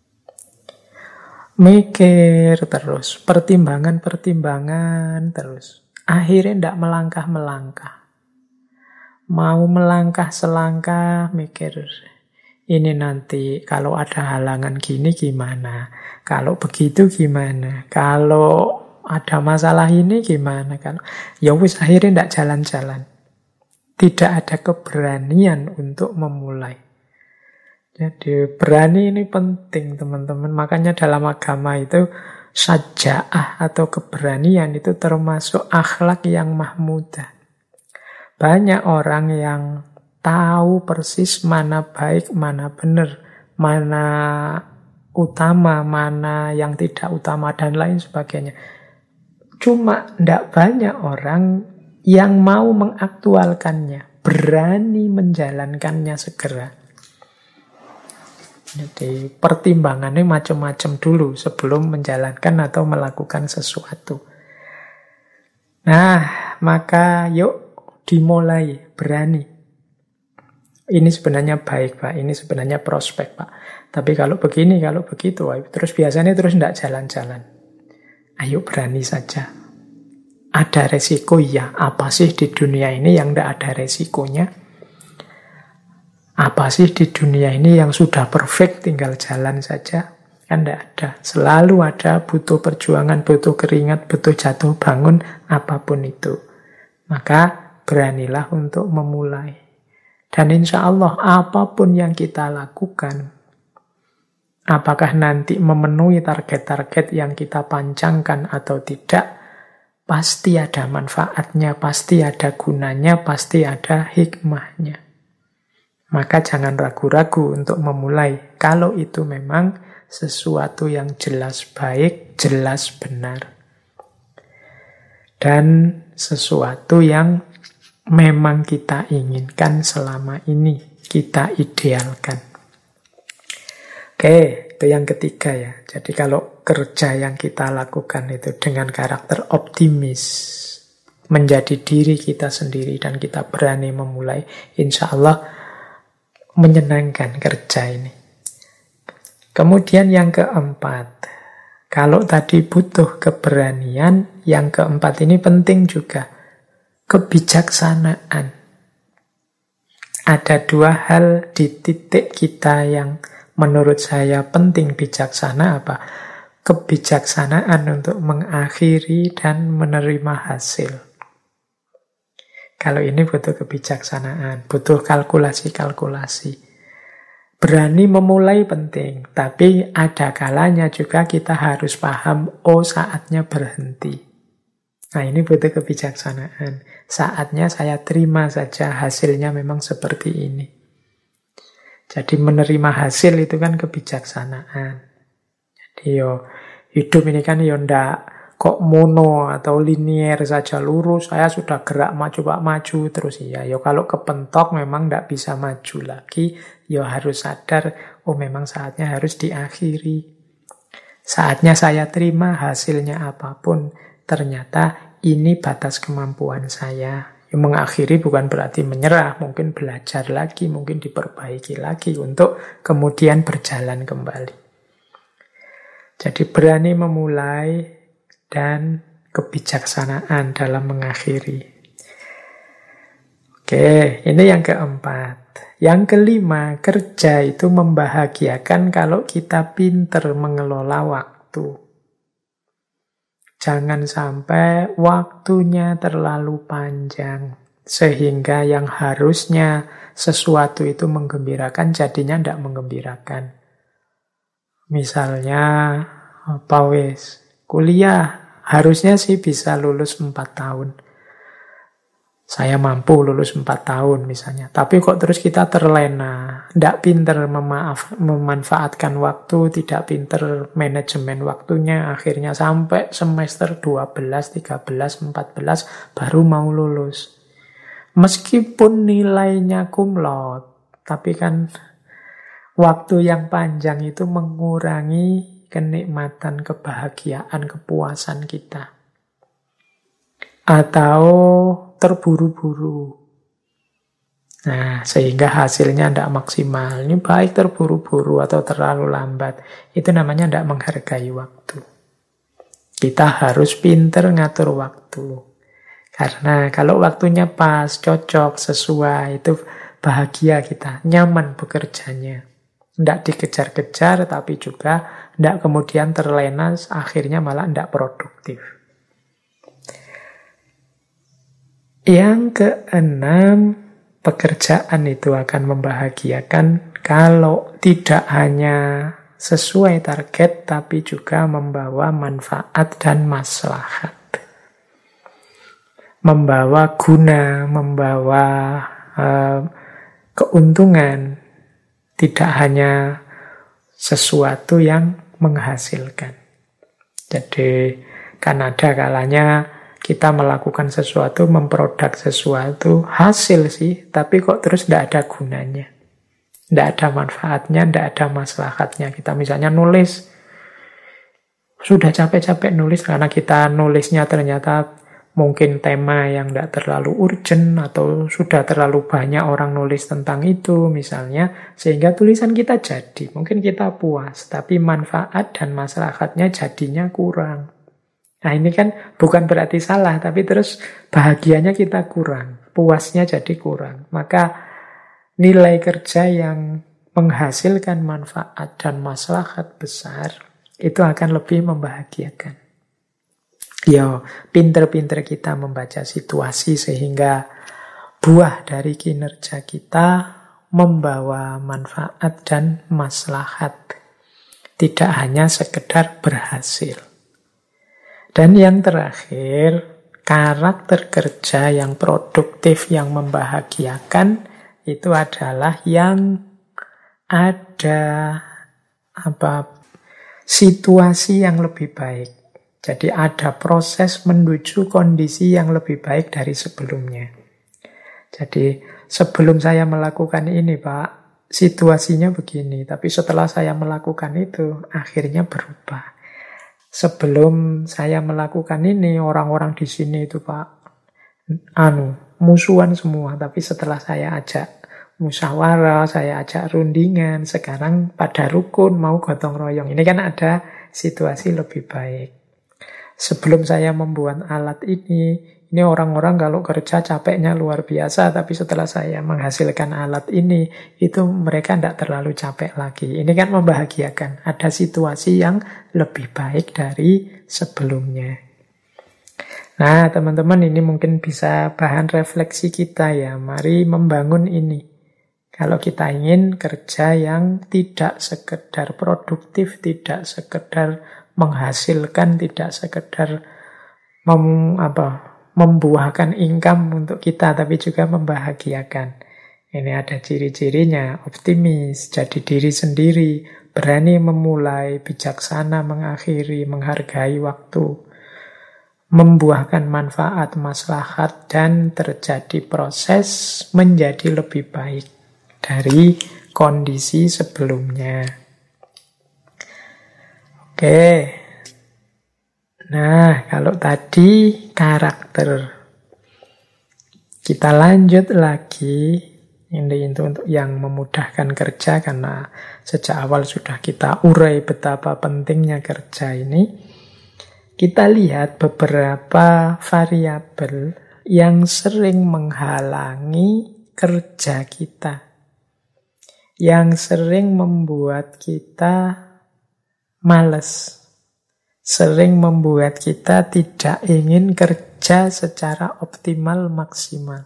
Mikir terus, pertimbangan terus. Akhirnya tidak melangkah-melangkah. Mau melangkah selangkah, mikir. Ini nanti kalau ada halangan gini gimana? Kalau begitu gimana? Kalau ada masalah ini gimana? Kalau ya wis akhirnya tidak jalan-jalan. Tidak ada keberanian untuk memulai. Jadi berani ini penting teman-teman. Makanya dalam agama itu syaja'ah atau keberanian itu termasuk akhlak yang mahmudah. Banyak orang yang tahu persis mana baik, mana benar, mana utama, mana yang tidak utama, dan lain sebagainya. Cuma tidak banyak orang yang mau mengaktualkannya, berani menjalankannya segera. Jadi pertimbangannya macam-macam dulu sebelum menjalankan atau melakukan sesuatu. Nah, maka yuk dimulai, berani. Ini sebenarnya baik, Pak. Ini sebenarnya prospek, Pak. Tapi kalau begini, kalau begitu, terus biasanya terus tidak jalan-jalan. Ayo berani saja. Ada resiko, ya. Apa sih di dunia ini yang tidak ada resikonya? Apa sih di dunia ini yang sudah perfect, tinggal jalan saja? Kan tidak ada. Selalu ada, butuh perjuangan, butuh keringat, butuh jatuh bangun, apapun itu. Maka beranilah untuk memulai. Dan insya Allah apapun yang kita lakukan, apakah nanti memenuhi target-target yang kita pancangkan atau tidak, pasti ada manfaatnya, pasti ada gunanya, pasti ada hikmahnya. Maka jangan ragu-ragu untuk memulai, kalau itu memang sesuatu yang jelas baik, jelas benar. Dan sesuatu yang memang kita inginkan selama ini, kita idealkan. Oke, itu yang ketiga ya. Jadi kalau kerja yang kita lakukan itu dengan karakter optimis, menjadi diri kita sendiri dan kita berani memulai, insya Allah menyenangkan kerja ini. Kemudian yang keempat, kalau tadi butuh keberanian, yang keempat ini penting juga, kebijaksanaan. Ada dua hal di titik kita yang menurut saya penting bijaksana, apa? Kebijaksanaan untuk mengakhiri dan menerima hasil. Kalau ini butuh kebijaksanaan, butuh kalkulasi-kalkulasi. Berani memulai penting, tapi ada kalanya juga kita harus paham, oh saatnya berhenti. Nah ini butuh kebijaksanaan. Saatnya saya terima saja hasilnya memang seperti ini. Jadi menerima hasil itu kan kebijaksanaan. Jadi hidup ini kan ndak kok mono atau linier saja lurus. Saya sudah gerak maju Pak maju terus ya. Kalau kepentok memang ndak bisa maju lagi. Harus sadar memang saatnya harus diakhiri. Saatnya saya terima hasilnya apapun. Ternyata ini batas kemampuan saya. Mengakhiri bukan berarti menyerah, mungkin belajar lagi, mungkin diperbaiki lagi untuk kemudian berjalan kembali. Jadi berani memulai dan kebijaksanaan dalam mengakhiri. Oke, ini yang keempat. Yang kelima, kerja itu membahagiakan kalau kita pinter mengelola waktu. Jangan sampai waktunya terlalu panjang, sehingga yang harusnya sesuatu itu menggembirakan, jadinya tidak menggembirakan. Misalnya, kuliah, harusnya sih bisa lulus 4 tahun. Saya mampu lulus 4 tahun misalnya. Tapi kok terus kita terlena, tidak pinter memanfaatkan waktu, tidak pinter manajemen waktunya, akhirnya sampai semester 12, 13, 14 baru mau lulus. Meskipun nilainya cum laude, tapi kan waktu yang panjang itu mengurangi kenikmatan, kebahagiaan, kepuasan kita. Atau terburu-buru. Nah, sehingga hasilnya tidak maksimal. Ini baik terburu-buru atau terlalu lambat. Itu namanya tidak menghargai waktu. Kita harus pinter ngatur waktu. Karena kalau waktunya pas, cocok, sesuai, itu bahagia kita, nyaman bekerjanya. Tidak dikejar-kejar, tapi juga tidak kemudian terlena, akhirnya malah tidak produktif. Yang keenam, pekerjaan itu akan membahagiakan kalau tidak hanya sesuai target, tapi juga membawa manfaat dan maslahat. Membawa guna, membawa keuntungan, tidak hanya sesuatu yang menghasilkan. Jadi kan ada kalanya kita melakukan sesuatu, memproduk sesuatu, hasil sih, tapi kok terus tidak ada gunanya. Tidak ada manfaatnya, tidak ada maslahatnya. Kita misalnya nulis, sudah capek-capek nulis, karena kita nulisnya ternyata mungkin tema yang tidak terlalu urgent, atau sudah terlalu banyak orang nulis tentang itu misalnya, sehingga tulisan kita jadi. Mungkin kita puas, tapi manfaat dan maslahatnya jadinya kurang. Nah ini kan bukan berarti salah, tapi terus bahagianya kita kurang, puasnya jadi kurang. Maka nilai kerja yang menghasilkan manfaat dan maslahat besar, itu akan lebih membahagiakan. Ya, pinter-pinter kita membaca situasi sehingga buah dari kinerja kita membawa manfaat dan maslahat. Tidak hanya sekedar berhasil. Dan yang terakhir, karakter kerja yang produktif, yang membahagiakan, itu adalah yang ada situasi yang lebih baik. Jadi ada proses menuju kondisi yang lebih baik dari sebelumnya. Jadi sebelum saya melakukan ini, Pak, situasinya begini. Tapi setelah saya melakukan itu, akhirnya berubah. Sebelum saya melakukan ini, orang-orang di sini itu, Pak, musuhan semua. Tapi setelah saya ajak musyawarah, saya ajak rundingan, sekarang pada rukun, mau gotong royong. Ini kan ada situasi lebih baik. Sebelum saya membuat alat ini orang-orang kalau kerja capeknya luar biasa, tapi setelah saya menghasilkan alat ini, itu mereka tidak terlalu capek lagi. Ini kan membahagiakan. Ada situasi yang lebih baik dari sebelumnya. Nah, teman-teman, ini mungkin bisa bahan refleksi kita ya. Mari membangun ini. Kalau kita ingin kerja yang tidak sekedar produktif, tidak sekedar menghasilkan, tidak sekedar membuahkan income untuk kita, tapi juga membahagiakan. Ini ada ciri-cirinya: optimis, jadi diri sendiri, berani memulai, bijaksana mengakhiri, menghargai waktu, membuahkan manfaat, maslahat, dan terjadi proses menjadi lebih baik dari kondisi sebelumnya. Oke. Nah, kalau tadi karakter, kita lanjut lagi. Ini untuk yang memudahkan kerja, karena sejak awal sudah kita urai betapa pentingnya kerja ini. Kita lihat beberapa variabel yang sering menghalangi kerja kita, yang sering membuat kita malas, sering membuat kita tidak ingin kerja secara optimal, maksimal.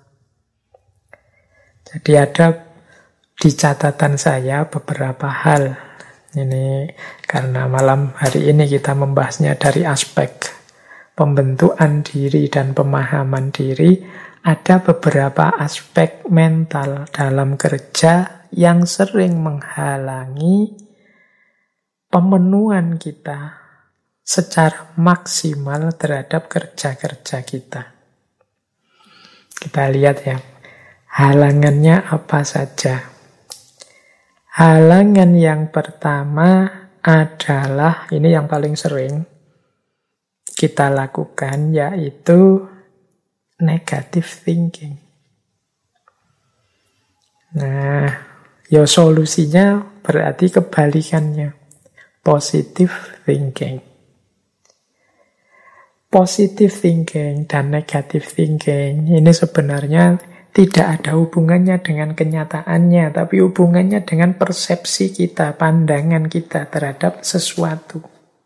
Jadi ada di catatan saya beberapa hal. Ini karena malam hari ini kita membahasnya dari aspek pembentukan diri dan pemahaman diri. ada beberapa aspek mental dalam kerja yang sering menghalangi pemenuhan kita secara maksimal terhadap kerja-kerja kita. Kita lihat ya, halangannya apa saja. Halangan yang pertama adalah, ini yang paling sering kita lakukan, yaitu negative thinking. Nah, ya solusinya berarti kebalikannya. Positive thinking. Positive thinking dan negative thinking ini sebenarnya tidak ada hubungannya dengan kenyataannya, tapi hubungannya dengan persepsi kita, pandangan kita terhadap sesuatu.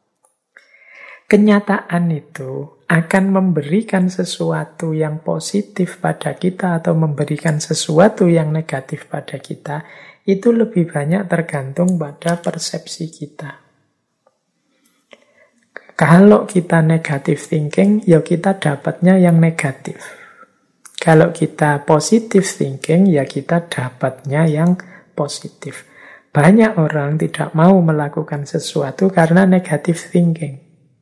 Kenyataan itu akan memberikan sesuatu yang positif pada kita atau memberikan sesuatu yang negatif pada kita, itu lebih banyak tergantung pada persepsi kita. Kalau kita negative thinking, ya kita dapatnya yang negatif. Kalau kita positive thinking, ya kita dapatnya yang positif. Banyak orang tidak mau melakukan sesuatu karena negative thinking.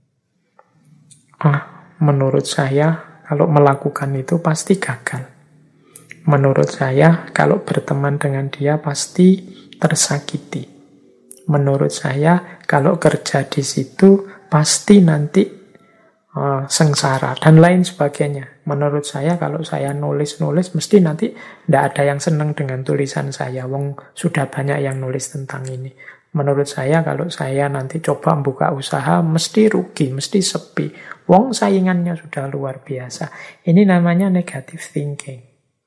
Menurut saya, kalau melakukan itu pasti gagal. Menurut saya, kalau berteman dengan dia pasti tersakiti. Menurut saya, kalau kerja di situ pasti nanti sengsara dan lain sebagainya. Menurut saya kalau saya nulis-nulis mesti nanti tidak ada yang senang dengan tulisan saya. Wong sudah banyak yang nulis tentang ini. Menurut saya kalau saya nanti coba buka usaha mesti rugi, mesti sepi. Wong saingannya sudah luar biasa. Ini namanya negative thinking.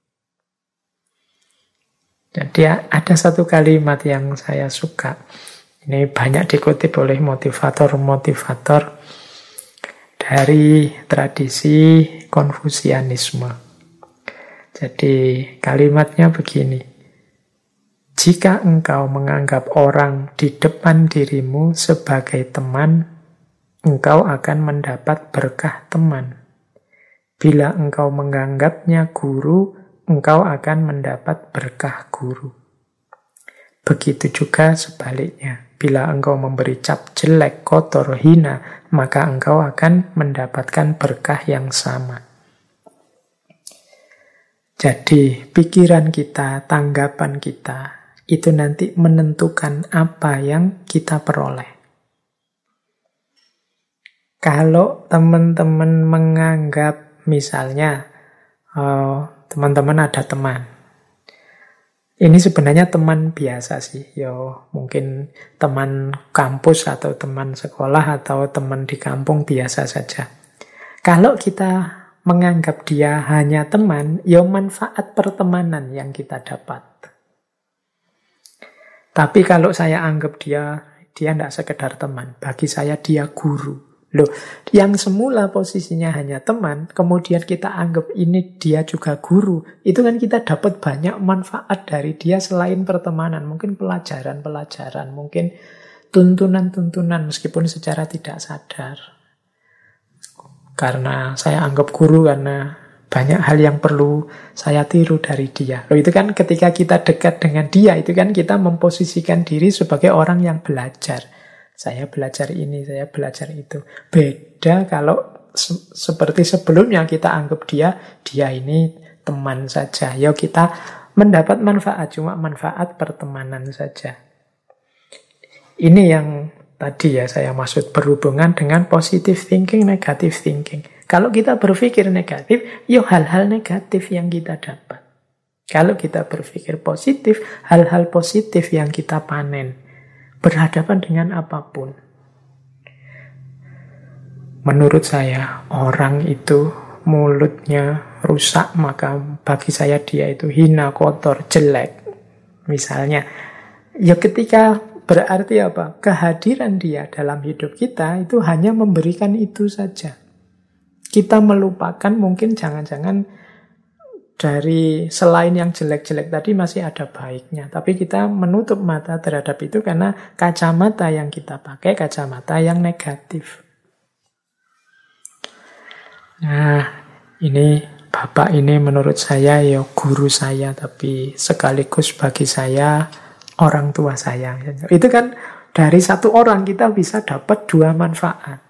Jadi ada satu kalimat yang saya suka. Ini banyak dikutip oleh motivator-motivator dari tradisi Konfusianisme. Jadi kalimatnya begini. Jika engkau menganggap orang di depan dirimu sebagai teman, engkau akan mendapat berkah teman. Bila engkau menganggapnya guru, engkau akan mendapat berkah guru. Begitu juga sebaliknya. Bila engkau memberi cap jelek, kotor, hina, maka engkau akan mendapatkan berkah yang sama. Jadi, pikiran kita, tanggapan kita, itu nanti menentukan apa yang kita peroleh. Kalau teman-teman menganggap, misalnya, teman-teman ada teman, ini sebenarnya teman biasa sih, mungkin teman kampus atau teman sekolah atau teman di kampung biasa saja. Kalau kita menganggap dia hanya teman, manfaat pertemanan yang kita dapat. Tapi kalau saya anggap dia tidak sekedar teman, bagi saya dia guru. Loh, yang semula posisinya hanya teman, kemudian kita anggap ini dia juga guru, itu kan kita dapat banyak manfaat dari dia selain pertemanan. Mungkin pelajaran-pelajaran, mungkin tuntunan-tuntunan meskipun secara tidak sadar. Karena saya anggap guru karena banyak hal yang perlu saya tiru dari dia. Loh, itu kan ketika kita dekat dengan dia, itu kan kita memposisikan diri sebagai orang yang belajar. Saya belajar ini, saya belajar itu. Beda kalau seperti sebelumnya kita anggap dia ini teman saja. Kita mendapat manfaat, cuma manfaat pertemanan saja. Ini yang tadi saya maksud berhubungan dengan positive thinking, negative thinking. Kalau kita berpikir negatif, hal-hal negatif yang kita dapat. Kalau kita berpikir positif, hal-hal positif yang kita panen. Berhadapan dengan apapun. Menurut saya, orang itu mulutnya rusak, maka bagi saya dia itu hina, kotor, jelek. Misalnya, ketika berarti apa? Kehadiran dia dalam hidup kita itu hanya memberikan itu saja. Kita melupakan mungkin jangan-jangan dari selain yang jelek-jelek tadi masih ada baiknya. Tapi kita menutup mata terhadap itu karena kacamata yang kita pakai, kacamata yang negatif. Nah, ini bapak ini menurut saya ya guru saya, tapi sekaligus bagi saya orang tua saya. Itu kan dari satu orang kita bisa dapat dua manfaat.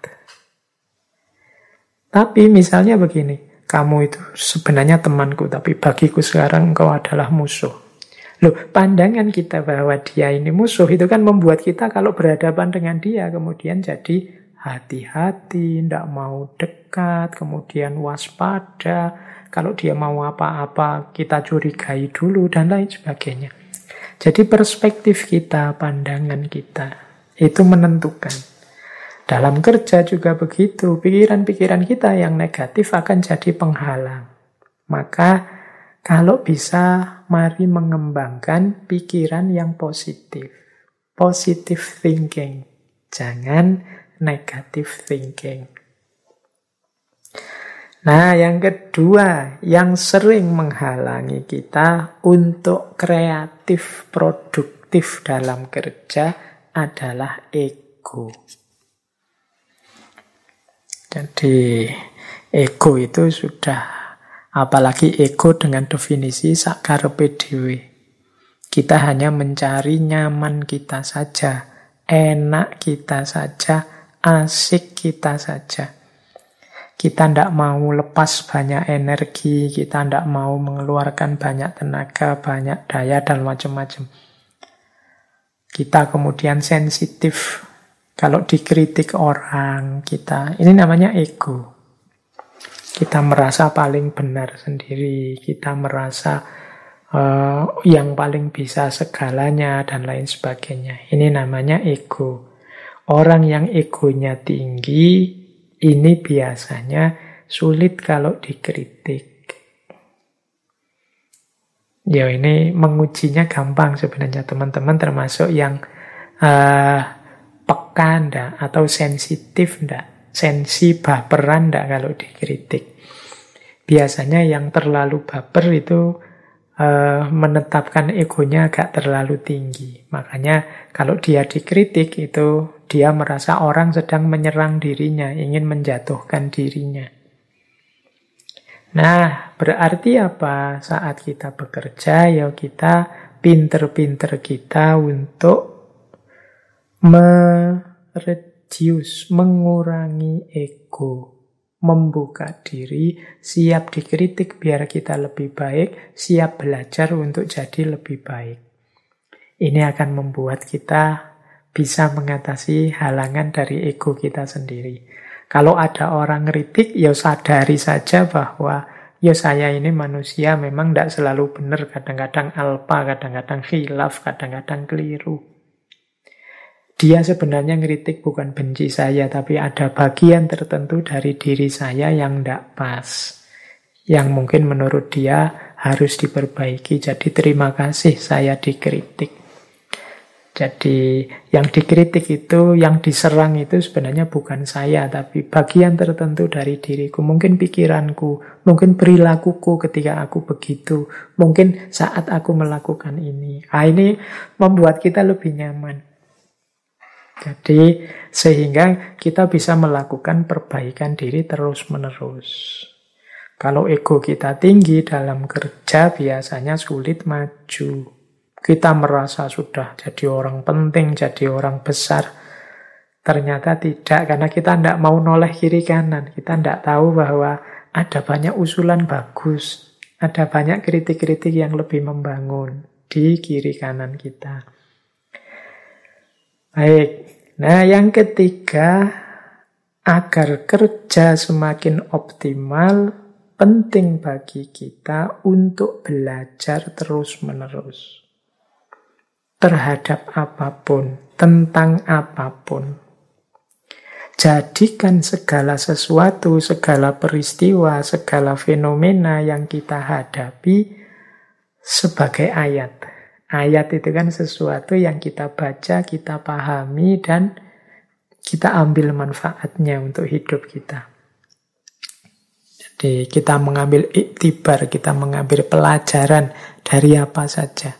Tapi misalnya begini, kamu itu sebenarnya temanku, tapi bagiku sekarang engkau adalah musuh. Loh, pandangan kita bahwa dia ini musuh itu kan membuat kita kalau berhadapan dengan dia kemudian jadi hati-hati, tidak mau dekat, kemudian waspada. Kalau dia mau apa-apa kita curigai dulu dan lain sebagainya. Jadi perspektif kita, pandangan kita itu menentukan. Dalam kerja juga begitu, pikiran-pikiran kita yang negatif akan jadi penghalang. Maka kalau bisa, mari mengembangkan pikiran yang positif. Positive thinking. Jangan negative thinking. Nah, yang kedua, yang sering menghalangi kita untuk kreatif, produktif dalam kerja adalah ego. Jadi ego itu sudah, apalagi ego dengan definisi sakarepe dhewe. Kita hanya mencari nyaman kita saja, enak kita saja, asik kita saja. Kita tidak mau lepas banyak energi, kita tidak mau mengeluarkan banyak tenaga, banyak daya, dan macam-macam. Kita kemudian sensitif. Kalau dikritik orang, ini namanya ego. Kita merasa paling benar sendiri, kita merasa yang paling bisa segalanya, dan lain sebagainya. Ini namanya ego. Orang yang egonya tinggi, ini biasanya sulit kalau dikritik. Ya ini mengujinya gampang sebenarnya teman-teman, termasuk yang peka ndak, atau sensitif ndak, sensi baperan ndak kalau dikritik. Biasanya yang terlalu baper itu menetapkan egonya agak terlalu tinggi. Makanya kalau dia dikritik itu dia merasa orang sedang menyerang dirinya, ingin menjatuhkan dirinya. Nah, berarti apa? Saat kita bekerja, ya kita pinter-pinter kita untuk mereduce, mengurangi ego, membuka diri, siap dikritik biar kita lebih baik, siap belajar untuk jadi lebih baik. Ini akan membuat kita bisa mengatasi halangan dari ego kita sendiri. Kalau ada orang kritik, ya sadari saja bahwa ya saya ini manusia, memang tidak selalu benar, kadang-kadang alpa, kadang-kadang khilaf, kadang-kadang keliru. Dia sebenarnya ngeritik bukan benci saya, tapi ada bagian tertentu dari diri saya yang tidak pas. Yang mungkin menurut dia harus diperbaiki. Jadi terima kasih saya dikritik. Jadi yang dikritik itu, yang diserang itu sebenarnya bukan saya, tapi bagian tertentu dari diriku. Mungkin pikiranku, mungkin perilakuku ketika aku begitu, mungkin saat aku melakukan ini. Nah, ini membuat kita lebih nyaman. Jadi sehingga kita bisa melakukan perbaikan diri terus-menerus. Kalau ego kita tinggi dalam kerja biasanya sulit maju. Kita merasa sudah jadi orang penting, jadi orang besar. Ternyata tidak, karena kita tidak mau noleh kiri kanan. Kita tidak tahu bahwa ada banyak usulan bagus. Ada banyak kritik-kritik yang lebih membangun di kiri kanan kita. Baik. Nah, yang ketiga, agar kerja semakin optimal, penting bagi kita untuk belajar terus-menerus. Terhadap apapun, tentang apapun. Jadikan segala sesuatu, segala peristiwa, segala fenomena yang kita hadapi sebagai ayat. Ayat itu kan sesuatu yang kita baca, kita pahami, dan kita ambil manfaatnya untuk hidup kita. Jadi kita mengambil iktibar, kita mengambil pelajaran dari apa saja.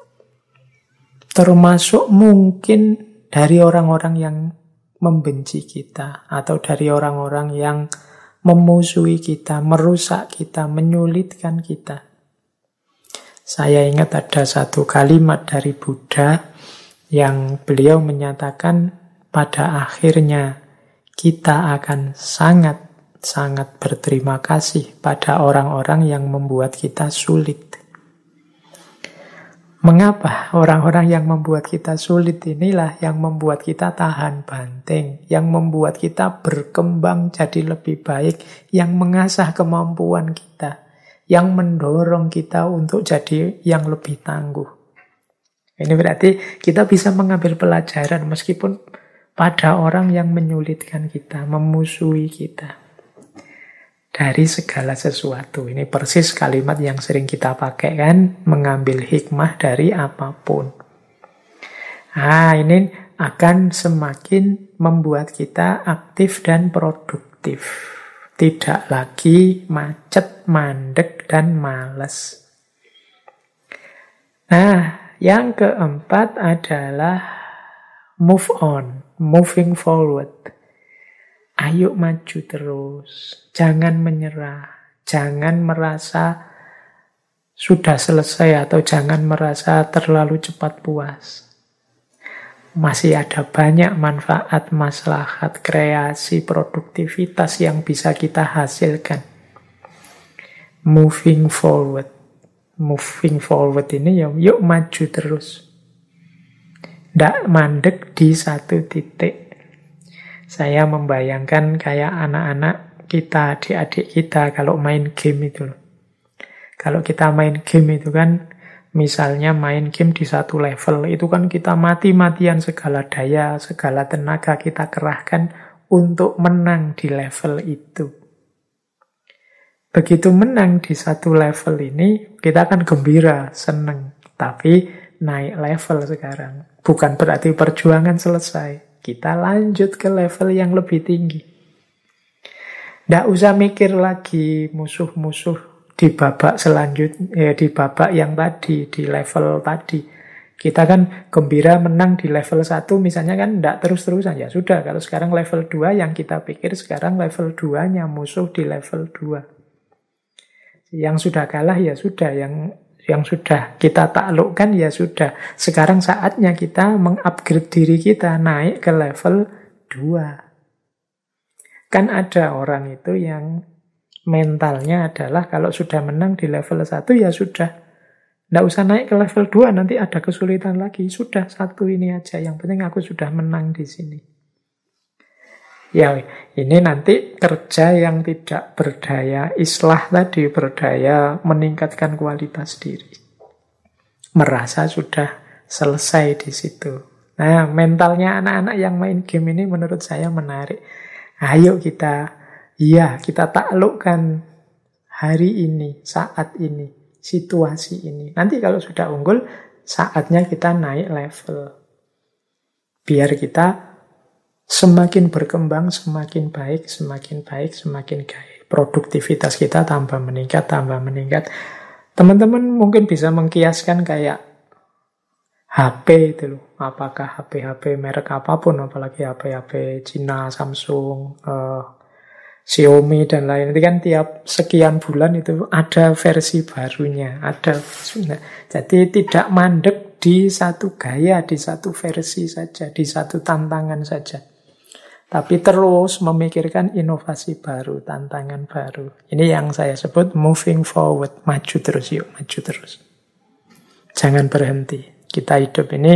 Termasuk mungkin dari orang-orang yang membenci kita, atau dari orang-orang yang memusuhi kita, merusak kita, menyulitkan kita. Saya ingat ada satu kalimat dari Buddha yang beliau menyatakan pada akhirnya kita akan sangat berterima kasih pada orang-orang yang membuat kita sulit. Mengapa orang-orang yang membuat kita sulit inilah yang membuat kita tahan banting, yang membuat kita berkembang jadi lebih baik, yang mengasah kemampuan kita, yang mendorong kita untuk jadi yang lebih tangguh. Ini berarti kita bisa mengambil pelajaran meskipun pada orang yang menyulitkan kita, memusuhi kita. Dari segala sesuatu. Ini persis kalimat yang sering kita pakai kan, mengambil hikmah dari apapun. Ini akan semakin membuat kita aktif dan produktif. Tidak lagi macet, mandek, dan malas. Yang keempat adalah move on, moving forward. Ayo maju terus, jangan menyerah, jangan merasa sudah selesai atau jangan merasa terlalu cepat puas. Masih ada banyak manfaat, maslahat, kreasi, produktivitas yang bisa kita hasilkan. Moving forward. Moving forward ini yuk maju terus. Nggak mandek di satu titik. Saya membayangkan kayak anak-anak kita, adik-adik kita kalau main game itu loh. Kalau kita main game itu kan, misalnya main game di satu level, itu kan kita mati-matian segala daya, segala tenaga kita kerahkan untuk menang di level itu. Begitu menang di satu level ini, kita akan gembira, seneng. Tapi naik level sekarang. Bukan berarti perjuangan selesai. Kita lanjut ke level yang lebih tinggi. Nggak usah mikir lagi musuh-musuh di babak selanjutnya, di babak yang tadi, di level tadi. Kita kan gembira menang di level 1, misalnya kan nggak terus-terusan. Ya sudah, kalau sekarang level 2, yang kita pikir sekarang level 2-nya musuh di level 2. Yang sudah kalah ya sudah, yang sudah kita taklukkan ya sudah. Sekarang saatnya kita mengupgrade diri kita, naik ke level 2. Kan ada orang itu yang mentalnya adalah kalau sudah menang di level 1 ya sudah. Nggak usah naik ke level 2, nanti ada kesulitan lagi. Sudah, 1 ini aja, yang penting aku sudah menang di sini. Ya, ini nanti kerja yang tidak berdaya islah tadi, berdaya meningkatkan kualitas diri. Merasa sudah selesai di situ. Nah, mentalnya anak-anak yang main game ini menurut saya menarik. Ayo kita taklukkan hari ini, saat ini, situasi ini. Nanti kalau sudah unggul, saatnya kita naik level. Biar kita semakin berkembang, semakin baik, semakin baik, semakin baik. Produktivitas kita tambah meningkat, tambah meningkat. Teman-teman mungkin bisa mengkiaskan kayak HP itu loh. Apakah HP merek apapun, apalagi HP Cina, Samsung, Xiaomi dan lain. Itu kan tiap sekian bulan itu ada versi barunya. Jadi tidak mandek di satu gaya, di satu versi saja, di satu tantangan saja. Tapi terus memikirkan inovasi baru, tantangan baru. Ini yang saya sebut moving forward. Maju terus, yuk maju terus. Jangan berhenti. Kita hidup ini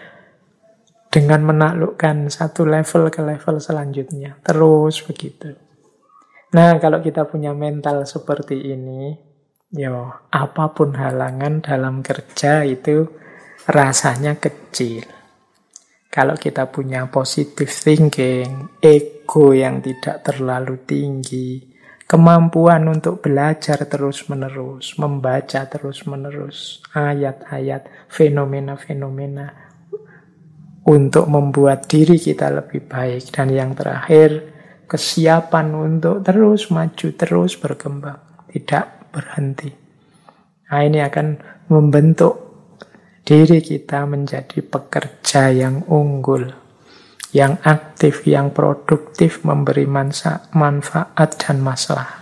dengan menaklukkan satu level ke level selanjutnya. Terus begitu. Nah, kalau kita punya mental seperti ini, apapun halangan dalam kerja itu rasanya kecil. Kalau kita punya positive thinking, ego yang tidak terlalu tinggi, kemampuan untuk belajar terus-menerus, membaca terus-menerus, ayat-ayat, fenomena-fenomena, untuk membuat diri kita lebih baik. Dan yang terakhir, kesiapan untuk terus maju, terus berkembang, tidak berhenti. Nah, ini akan membentuk diri kita menjadi pekerja yang unggul. yang aktif, yang produktif, memberi manfaat dan maslahat.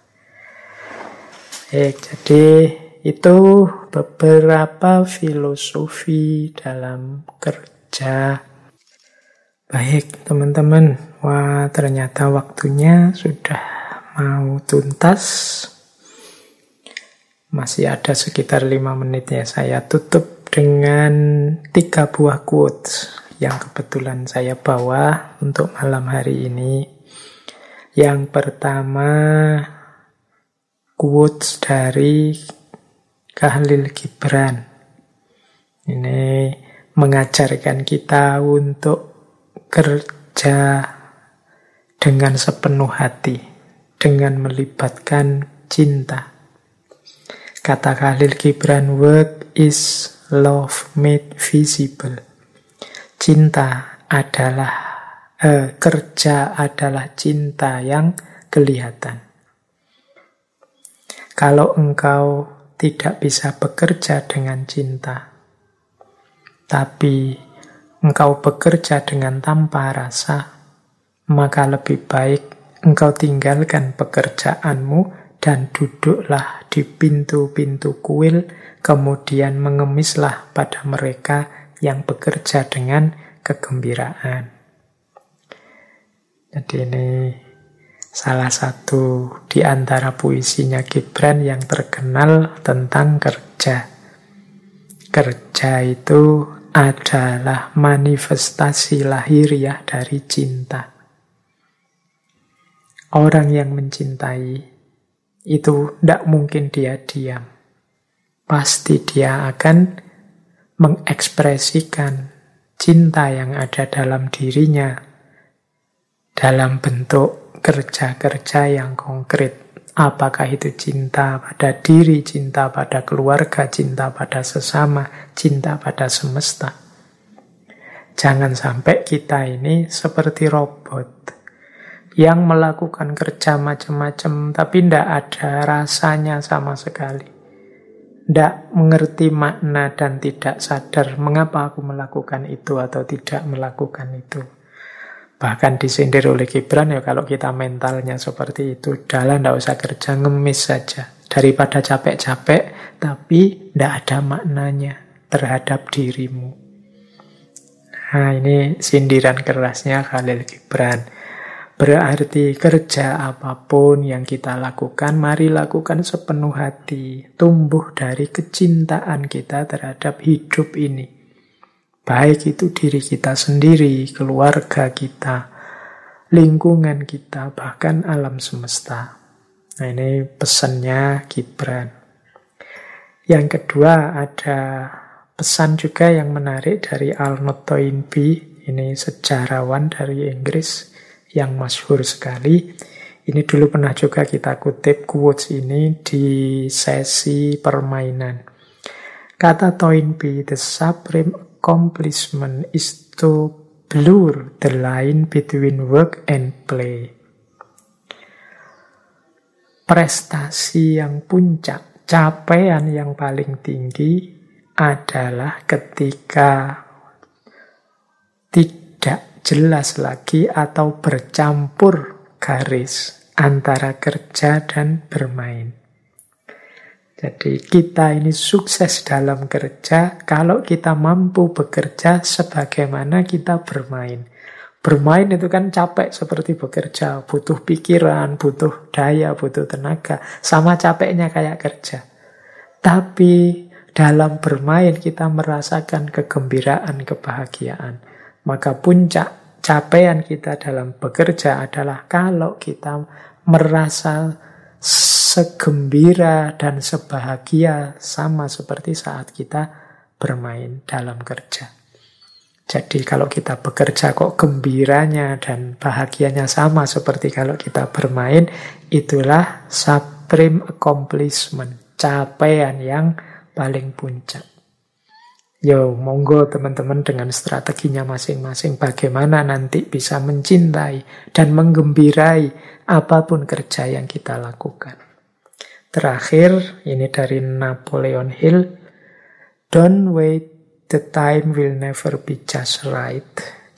Jadi itu beberapa filosofi dalam kerja. Baik teman-teman, wah ternyata waktunya sudah mau tuntas. Masih ada sekitar 5 menit ya. Saya tutup dengan 3 buah quotes yang kebetulan saya bawa untuk malam hari ini. Yang pertama, quotes dari Khalil Gibran. Ini mengajarkan kita untuk kerja dengan sepenuh hati, dengan melibatkan cinta. Kata Khalil Gibran, work is love made visible. Kerja adalah cinta yang kelihatan. Kalau engkau tidak bisa bekerja dengan cinta, tapi engkau bekerja dengan tanpa rasa, maka lebih baik engkau tinggalkan pekerjaanmu dan duduklah di pintu-pintu kuil, kemudian mengemislah pada mereka yang bekerja dengan kegembiraan. Jadi ini salah satu di antara puisinya Gibran yang terkenal tentang kerja. Kerja itu adalah manifestasi lahiriah dari cinta. Orang yang mencintai itu tidak mungkin dia diam. Pasti dia akan mengekspresikan cinta yang ada dalam dirinya dalam bentuk kerja-kerja yang konkret. Apakah itu cinta pada diri, cinta pada keluarga, cinta pada sesama, cinta pada semesta. Jangan sampai kita ini seperti robot yang melakukan kerja macam-macam, tapi tidak ada rasanya sama sekali. Tidak mengerti makna dan tidak sadar mengapa aku melakukan itu atau tidak melakukan itu. Bahkan disindir oleh Gibran, ya kalau kita mentalnya seperti itu, udahlah tidak usah kerja, ngemis saja. Daripada capek-capek, tapi tidak ada maknanya terhadap dirimu. Nah ini sindiran kerasnya Khalil Gibran. Berarti kerja apapun yang kita lakukan, mari lakukan sepenuh hati. Tumbuh dari kecintaan kita terhadap hidup ini. Baik itu diri kita sendiri, keluarga kita, lingkungan kita, bahkan alam semesta. Nah ini pesannya Gibran. Yang kedua ada pesan juga yang menarik dari Arnold Toynbee. Ini sejarawan dari Inggris yang masyhur sekali. Ini dulu pernah juga kita kutip quotes ini di sesi permainan. Kata Toynbee, the supreme accomplishment is to blur the line between work and play. Prestasi yang puncak, capaian yang paling tinggi adalah ketika tidak jelas lagi atau bercampur garis antara kerja dan bermain. Jadi kita ini sukses dalam kerja kalau kita mampu bekerja sebagaimana kita bermain. Bermain itu kan capek seperti bekerja, butuh pikiran, butuh daya, butuh tenaga, sama capeknya kayak kerja. Tapi dalam bermain kita merasakan kegembiraan, kebahagiaan. Maka puncak capaian kita dalam bekerja adalah kalau kita merasa segembira dan sebahagia sama seperti saat kita bermain dalam kerja. Jadi kalau kita bekerja kok gembiranya dan bahagianya sama seperti kalau kita bermain, itulah supreme accomplishment, capaian yang paling puncak. Yo, monggo teman-teman dengan strateginya masing-masing bagaimana nanti bisa mencintai dan menggembirai apapun kerja yang kita lakukan. Terakhir, ini dari Napoleon Hill, don't wait, the time will never be just right.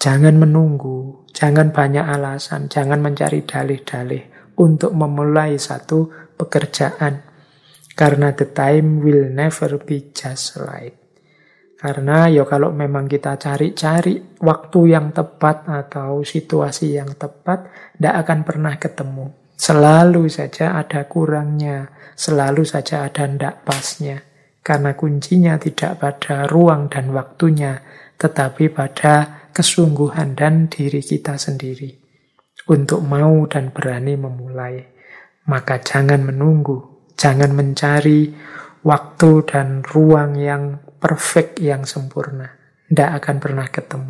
Jangan menunggu, jangan banyak alasan, jangan mencari dalih-dalih untuk memulai satu pekerjaan. Karena the time will never be just right. Karena ya kalau memang kita cari-cari waktu yang tepat atau situasi yang tepat, tidak akan pernah ketemu. Selalu saja ada kurangnya, selalu saja ada ndak pasnya. Karena kuncinya tidak pada ruang dan waktunya, tetapi pada kesungguhan dan diri kita sendiri. Untuk mau dan berani memulai. Maka jangan menunggu, jangan mencari waktu dan ruang yang perfect, yang sempurna. Tidak akan pernah ketemu.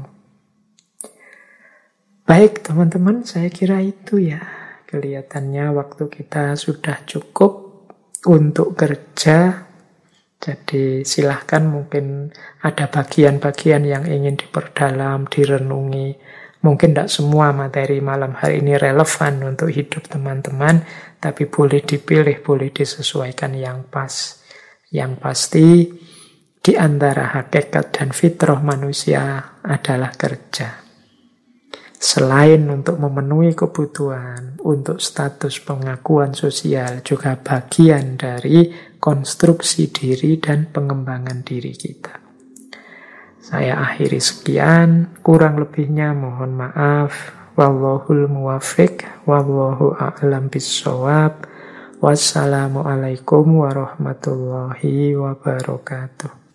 Baik teman-teman, saya kira itu ya. Kelihatannya waktu kita sudah cukup untuk kerja. Jadi silahkan, mungkin ada bagian-bagian yang ingin diperdalam, direnungi. Mungkin tidak semua materi malam hari ini relevan untuk hidup teman-teman, tapi boleh dipilih, boleh disesuaikan yang pas. Yang pasti, di antara hakikat dan fitrah manusia adalah kerja. Selain untuk memenuhi kebutuhan, untuk status pengakuan sosial, juga bagian dari konstruksi diri dan pengembangan diri kita. Saya akhiri sekian, kurang lebihnya mohon maaf. Wallahul muwaffiq, wallahu a'lam bissawab. Wassalamualaikum warahmatullahi wabarakatuh.